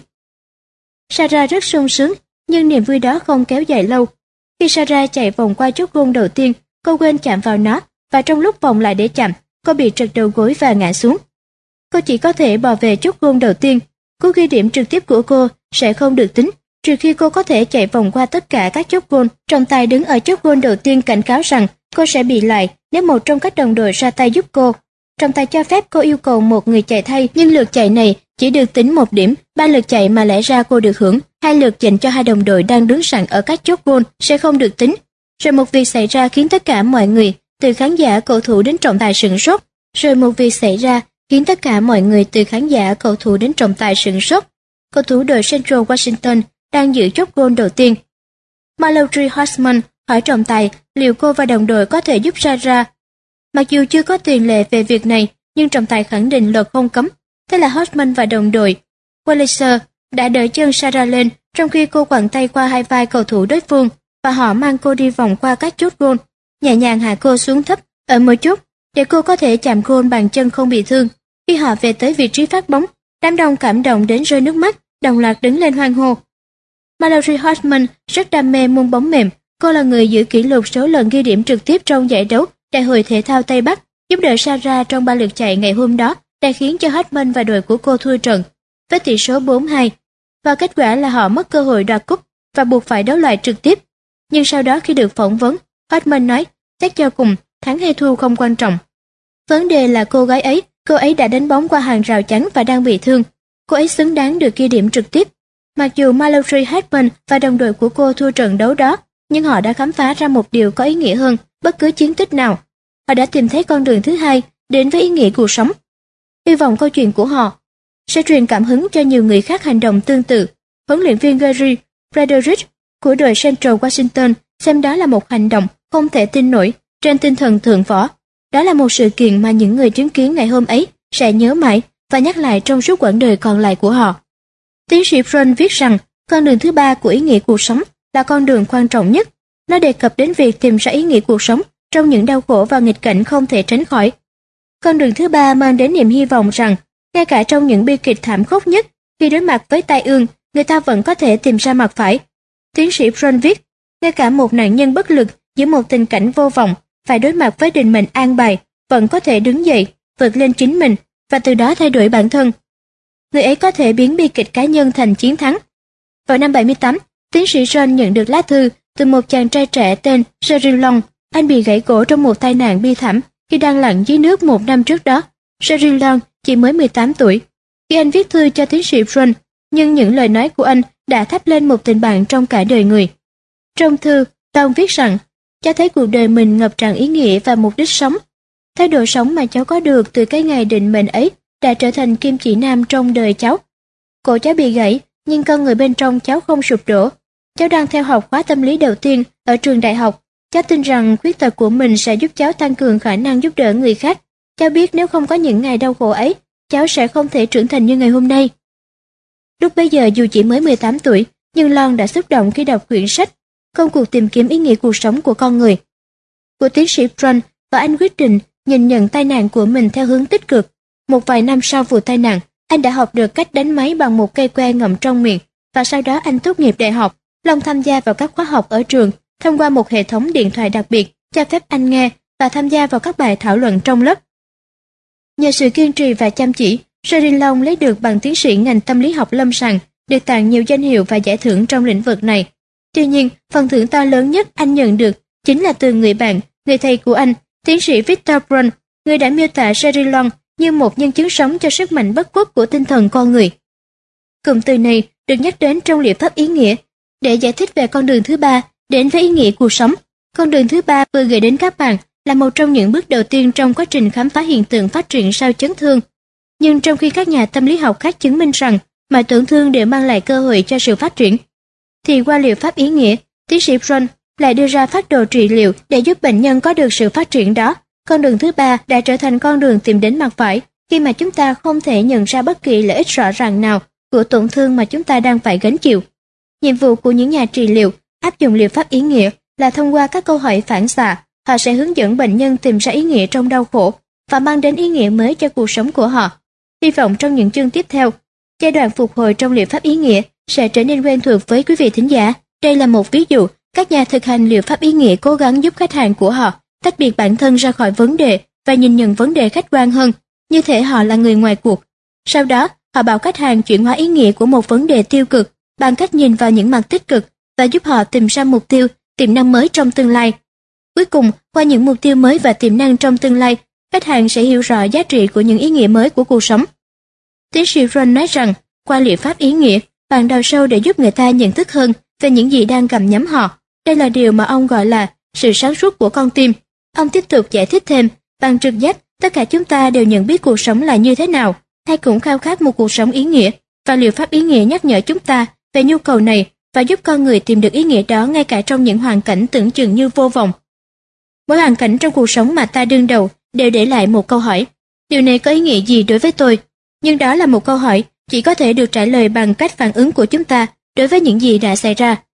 Speaker 1: Sarah rất sung sướng, nhưng niềm vui đó không kéo dài lâu. Khi Sarah chạy vòng qua chốt gôn đầu tiên, cô quên chạm vào nó và trong lúc vòng lại để chạm, cô bị trật đầu gối và ngã xuống. Cô chỉ có thể bò về chốt gôn đầu tiên. Cú ghi điểm trực tiếp của cô sẽ không được tính, trừ khi cô có thể chạy vòng qua tất cả các chốt gôn. Trọng tài đứng ở chốt gôn đầu tiên cảnh cáo rằng cô sẽ bị loại nếu một trong các đồng đội ra tay giúp cô. Trọng tài cho phép cô yêu cầu một người chạy thay, nhưng lượt chạy này chỉ được tính 1 điểm. 3 lượt chạy mà lẽ ra cô được hưởng, 2 lượt dành cho hai đồng đội đang đứng sẵn ở các chốt gôn sẽ không được tính. Rồi một việc xảy ra khiến tất cả mọi người, từ khán giả, cầu thủ đến trọng tài sửng sốt. Cầu thủ đội Central Washington đang giữ chốt gôn đầu tiên. Mallory Horseman hỏi trọng tài liệu cô và đồng đội có thể giúp Sarah. Mặc dù chưa có tiền lệ về việc này, nhưng trọng tài khẳng định luật không cấm. Thế là Hodgman và đồng đội Wallace đã đỡ chân Sarah lên, trong khi cô quàng tay qua hai vai cầu thủ đối phương, và họ mang cô đi vòng qua các chốt gôn, nhẹ nhàng hạ cô xuống thấp ở mỗi chốt để cô có thể chạm gôn bằng chân không bị thương. Khi họ về tới vị trí phát bóng, đám đông cảm động đến rơi nước mắt, đồng loạt đứng lên hoan hô. Mallory Hodgman rất đam mê môn bóng mềm. Cô là người giữ kỷ lục số lần ghi điểm trực tiếp trong giải đấu Đại hội thể thao Tây Bắc, giúp đỡ Sarah trong 3 lượt chạy ngày hôm đó đã khiến cho Hodgman và đội của cô thua trận với tỷ số 4-2. Và kết quả là họ mất cơ hội đoạt cúp và buộc phải đấu loại trực tiếp. Nhưng sau đó khi được phỏng vấn, Hodgman nói, xét cho cùng, thắng hay thua không quan trọng. Vấn đề là cô ấy đã đánh bóng qua hàng rào chắn và đang bị thương. Cô ấy xứng đáng được ghi điểm trực tiếp. Mặc dù Mallory Hodgman và đồng đội của cô thua trận đấu đó, nhưng họ đã khám phá ra một điều có ý nghĩa hơn bất cứ chiến tích nào. Họ đã tìm thấy con đường thứ hai đến với ý nghĩa cuộc sống. Hy vọng câu chuyện của họ sẽ truyền cảm hứng cho nhiều người khác hành động tương tự. Huấn luyện viên Gary Frederick của đội Central Washington xem đó là một hành động không thể tin nổi trên tinh thần thượng võ. Đó là một sự kiện mà những người chứng kiến ngày hôm ấy sẽ nhớ mãi và nhắc lại trong suốt quãng đời còn lại của họ. Tiến sĩ Brown viết rằng con đường thứ ba của ý nghĩa cuộc sống là con đường quan trọng nhất. Nó đề cập đến việc tìm ra ý nghĩa cuộc sống trong những đau khổ và nghịch cảnh không thể tránh khỏi. Con đường thứ ba mang đến niềm hy vọng rằng ngay cả trong những bi kịch thảm khốc nhất, khi đối mặt với tai ương, người ta vẫn có thể tìm ra mặt phải. Tiến sĩ Brown viết, ngay cả một nạn nhân bất lực giữa một tình cảnh vô vọng phải đối mặt với định mệnh an bài vẫn có thể đứng dậy, vượt lên chính mình và từ đó thay đổi bản thân. Người ấy có thể biến bi kịch cá nhân thành chiến thắng. Vào năm 78, tiến sĩ John nhận được lá thư từ một chàng trai trẻ tên Jerry Long. Anh bị gãy cổ trong một tai nạn bi thảm khi đang lặn dưới nước 1 năm trước đó. Jerry Long chỉ mới 18 tuổi. Khi anh viết thư cho tiến sĩ Brown, nhưng những lời nói của anh đã thắp lên một tình bạn trong cả đời người. Trong thư, Long viết rằng, cháu thấy cuộc đời mình ngập tràn ý nghĩa và mục đích sống. Thái độ sống mà cháu có được từ cái ngày định mệnh ấy đã trở thành kim chỉ nam trong đời cháu. Cổ cháu bị gãy, nhưng con người bên trong cháu không sụp đổ. Cháu đang theo học khóa tâm lý đầu tiên ở trường đại học. Cháu tin rằng khuyết tật của mình sẽ giúp cháu tăng cường khả năng giúp đỡ người khác. Cháu biết nếu không có những ngày đau khổ ấy, cháu sẽ không thể trưởng thành như ngày hôm nay. Lúc bấy giờ dù chỉ mới 18 tuổi, nhưng Long đã xúc động khi đọc quyển sách Công cuộc tìm kiếm ý nghĩa cuộc sống của con người của tiến sĩ Brown, và anh quyết định nhìn nhận tai nạn của mình theo hướng tích cực. Một vài năm sau vụ tai nạn, anh đã học được cách đánh máy bằng một cây que ngậm trong miệng, và sau đó anh tốt nghiệp đại học. Long tham gia vào các khóa học ở trường thông qua một hệ thống điện thoại đặc biệt cho phép anh nghe và tham gia vào các bài thảo luận trong lớp. Nhờ sự kiên trì và chăm chỉ, Jerry Long lấy được bằng tiến sĩ ngành tâm lý học lâm sàng, được tặng nhiều danh hiệu và giải thưởng trong lĩnh vực này. Tuy nhiên, phần thưởng to lớn nhất anh nhận được chính là từ người bạn, người thầy của anh, tiến sĩ Victor Brown, người đã miêu tả Jerry Long như một nhân chứng sống cho sức mạnh bất khuất của tinh thần con người. Cụm từ này được nhắc đến trong liệu pháp ý nghĩa để giải thích về con đường thứ ba đến với ý nghĩa cuộc sống. Con đường thứ ba vừa gửi đến các bạn là một trong những bước đầu tiên trong quá trình khám phá hiện tượng phát triển sau chấn thương. Nhưng trong khi các nhà tâm lý học khác chứng minh rằng mọi tổn thương đều mang lại cơ hội cho sự phát triển, thì qua liệu pháp ý nghĩa, tiến sĩ Brown lại đưa ra phác đồ trị liệu để giúp bệnh nhân có được sự phát triển đó. Con đường thứ ba đã trở thành con đường tìm đến mặt phải khi mà chúng ta không thể nhận ra bất kỳ lợi ích rõ ràng nào của tổn thương mà chúng ta đang phải gánh chịu. Nhiệm vụ của những nhà trị liệu áp dụng liệu pháp ý nghĩa là thông qua các câu hỏi phản xạ, họ sẽ hướng dẫn bệnh nhân tìm ra ý nghĩa trong đau khổ và mang đến ý nghĩa mới cho cuộc sống của họ. Hy vọng trong những chương tiếp theo, giai đoạn phục hồi trong liệu pháp ý nghĩa sẽ trở nên quen thuộc với quý vị thính giả. Đây là một ví dụ, các nhà thực hành liệu pháp ý nghĩa cố gắng giúp khách hàng của họ tách biệt bản thân ra khỏi vấn đề và nhìn nhận vấn đề khách quan hơn, như thể họ là người ngoài cuộc. Sau đó, họ bảo khách hàng chuyển hóa ý nghĩa của một vấn đề tiêu cực bằng cách nhìn vào những mặt tích cực và giúp họ tìm ra mục tiêu, tiềm năng mới trong tương lai. Cuối cùng, qua những mục tiêu mới và tiềm năng trong tương lai, khách hàng sẽ hiểu rõ giá trị của những ý nghĩa mới của cuộc sống. Tiến sĩ Brown nói rằng, qua liệu pháp ý nghĩa, bạn đào sâu để giúp người ta nhận thức hơn về những gì đang gặm nhấm họ. Đây là điều mà ông gọi là sự sáng suốt của con tim. Ông tiếp tục giải thích thêm, bằng trực giác, tất cả chúng ta đều nhận biết cuộc sống là như thế nào, hay cũng khao khát một cuộc sống ý nghĩa, và liệu pháp ý nghĩa nhắc nhở chúng ta về nhu cầu này và giúp con người tìm được ý nghĩa đó ngay cả trong những hoàn cảnh tưởng chừng như vô vọng. Mỗi hoàn cảnh trong cuộc sống mà ta đương đầu đều để lại một câu hỏi. Điều này có ý nghĩa gì đối với tôi? Nhưng đó là một câu hỏi chỉ có thể được trả lời bằng cách phản ứng của chúng ta đối với những gì đã xảy ra.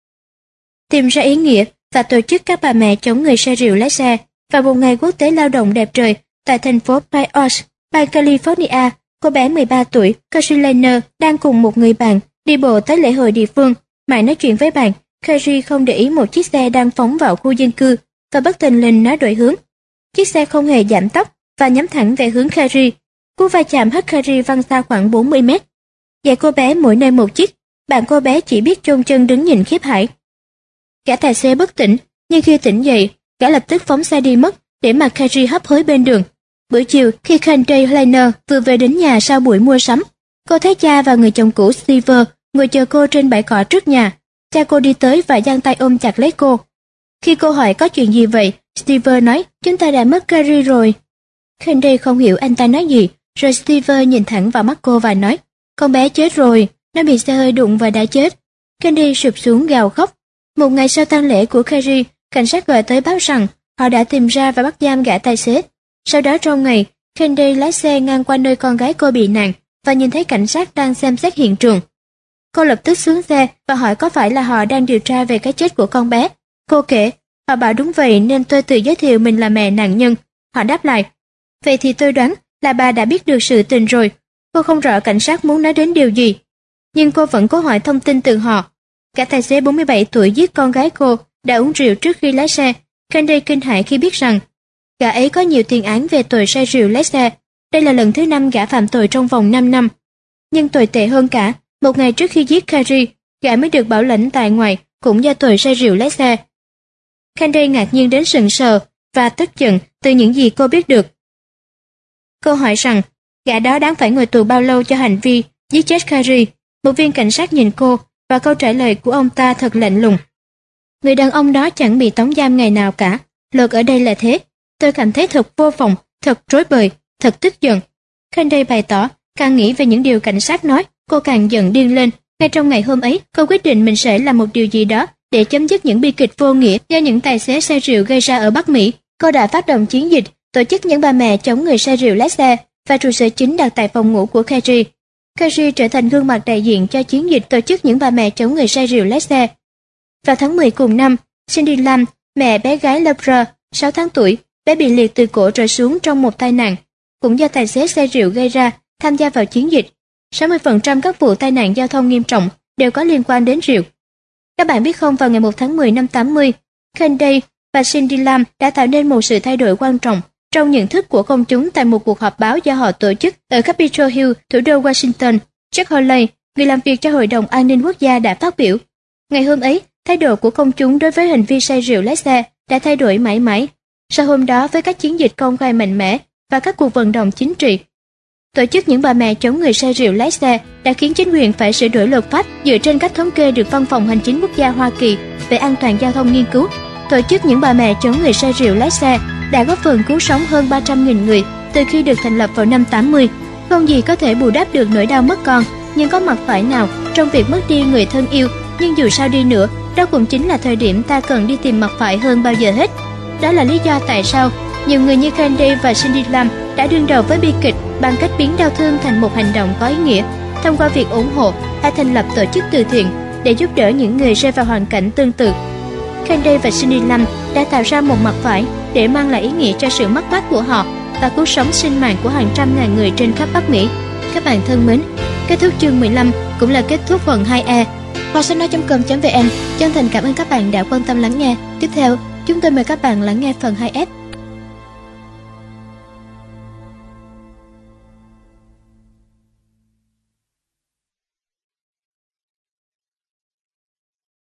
Speaker 1: Tìm ra ý nghĩa và tổ chức các bà mẹ chống người say rượu lái xe vào một ngày quốc tế lao động đẹp trời tại thành phố Pios, bang California. Cô bé 13 tuổi, Carrie Lerner, đang cùng một người bạn đi bộ tới lễ hội địa phương. Mãi nói chuyện với bạn, Carrie không để ý một chiếc xe đang phóng vào khu dân cư và bất thình lình nó đổi hướng. Chiếc xe không hề giảm tốc và nhắm thẳng về hướng Carrie. Cú va chạm hất Carrie văng xa khoảng 40 mét. Và cô bé mỗi nơi một chiếc, bạn cô bé chỉ biết chôn chân đứng nhìn khiếp hãi. Gã tài xế bất tỉnh, nhưng khi tỉnh dậy, gã lập tức phóng xe đi mất để mặc Carrie hấp hối bên đường. Buổi chiều, khi Candace Lerner vừa về đến nhà sau buổi mua sắm, cô thấy cha và người chồng cũ Steve ngồi chờ cô trên bãi cỏ trước nhà. Cha cô đi tới và giang tay ôm chặt lấy cô. Khi cô hỏi có chuyện gì vậy, Steve nói, chúng ta đã mất Carrie rồi. Candace không hiểu anh ta nói gì, rồi Steve nhìn thẳng vào mắt cô và nói, con bé chết rồi, nó bị xe hơi đụng và đã chết. Candace sụp xuống gào khóc. Một ngày sau tang lễ của Carrie, cảnh sát gọi tới báo rằng họ đã tìm ra và bắt giam gã tài xế. Sau đó trong ngày, Candace lái xe ngang qua nơi con gái cô bị nạn và nhìn thấy cảnh sát đang xem xét hiện trường. Cô lập tức xuống xe và hỏi có phải là họ đang điều tra về cái chết của con bé. Cô kể, họ bảo đúng vậy nên tôi tự giới thiệu mình là mẹ nạn nhân. Họ đáp lại, vậy thì tôi đoán là bà đã biết được sự tình rồi. Cô không rõ cảnh sát muốn nói đến điều gì, nhưng cô vẫn cố hỏi thông tin từ họ. Cả tài xế 47 tuổi giết con gái cô đã uống rượu trước khi lái xe. Candace kinh hãi khi biết rằng gã ấy có nhiều tiền án về tội say rượu lái xe. Đây là lần thứ 5 gã phạm tội trong vòng 5 năm. Nhưng tồi tệ hơn cả, một ngày trước khi giết Carrie, gã mới được bảo lãnh tại ngoại cũng do tội say rượu lái xe. Candace ngạc nhiên đến sững sờ và tức giận từ những gì cô biết được. Cô hỏi rằng gã đó đáng phải ngồi tù bao lâu cho hành vi giết chết Carrie. Một viên cảnh sát nhìn cô và câu trả lời của ông ta thật lạnh lùng. Người đàn ông đó chẳng bị tống giam ngày nào cả. Luật ở đây là thế. Tôi cảm thấy thật vô vọng, thật rối bời, thật tức giận. Candace bày tỏ, càng nghĩ về những điều cảnh sát nói, cô càng giận điên lên. Ngay trong ngày hôm ấy, cô quyết định mình sẽ làm một điều gì đó để chấm dứt những bi kịch vô nghĩa do những tài xế say rượu gây ra ở Bắc Mỹ. Cô đã phát động chiến dịch, tổ chức những bà mẹ chống người say rượu lái xe và trụ sở chính đặt tại phòng ngủ của Carrie. Carrie trở thành gương mặt đại diện cho chiến dịch tổ chức những bà mẹ chống người say rượu lái xe. Vào tháng 10 cùng năm, Cindy Lam, mẹ bé gái Laura, 6 tháng tuổi, bé bị liệt từ cổ trở xuống trong một tai nạn, cũng do tài xế say rượu gây ra, tham gia vào chiến dịch. 60% các vụ tai nạn giao thông nghiêm trọng đều có liên quan đến rượu. Các bạn biết không, vào ngày 1 tháng 10 năm 80, Candace và Cindy Lam đã tạo nên một sự thay đổi quan trọng trong nhận thức của công chúng tại một cuộc họp báo do họ tổ chức ở Capitol Hill, thủ đô Washington. Jack Hawley, người làm việc cho Hội đồng An ninh Quốc gia đã phát biểu. Ngày hôm ấy, thái độ của công chúng đối với hành vi say rượu lái xe đã thay đổi mãi mãi. Sau hôm đó, với các chiến dịch công khai mạnh mẽ và các cuộc vận động chính trị, tổ chức những bà mẹ chống người say rượu lái xe đã khiến chính quyền phải sửa đổi luật pháp dựa trên các thống kê được Văn phòng Hành chính Quốc gia Hoa Kỳ về an toàn giao thông nghiên cứu. Tổ chức những bà mẹ chống người say rượu lái xe đã góp phần cứu sống hơn 300.000 người từ khi được thành lập vào năm 80. Không gì có thể bù đắp được nỗi đau mất con, nhưng có mặt phải nào trong việc mất đi người thân yêu. Nhưng dù sao đi nữa, đó cũng chính là thời điểm ta cần đi tìm mặt phải hơn bao giờ hết. Đó là lý do tại sao nhiều người như Candace và Cindy Lam đã đương đầu với bi kịch bằng cách biến đau thương thành một hành động có ý nghĩa, thông qua việc ủng hộ hay thành lập tổ chức từ thiện để giúp đỡ những người rơi vào hoàn cảnh tương tự. Candace và Cindy Lam đã tạo ra một mặt phải để mang lại ý nghĩa cho sự mất mát của họ và cứu sống sinh mạng của hàng trăm ngàn người trên khắp Bắc Mỹ. Các bạn thân mến, kết thúc chương 15 cũng là kết thúc phần 2A. Kho sách nói.com.vn chân thành cảm ơn các bạn đã quan tâm lắng nghe. Tiếp theo, chúng tôi mời các bạn lắng nghe phần 2F.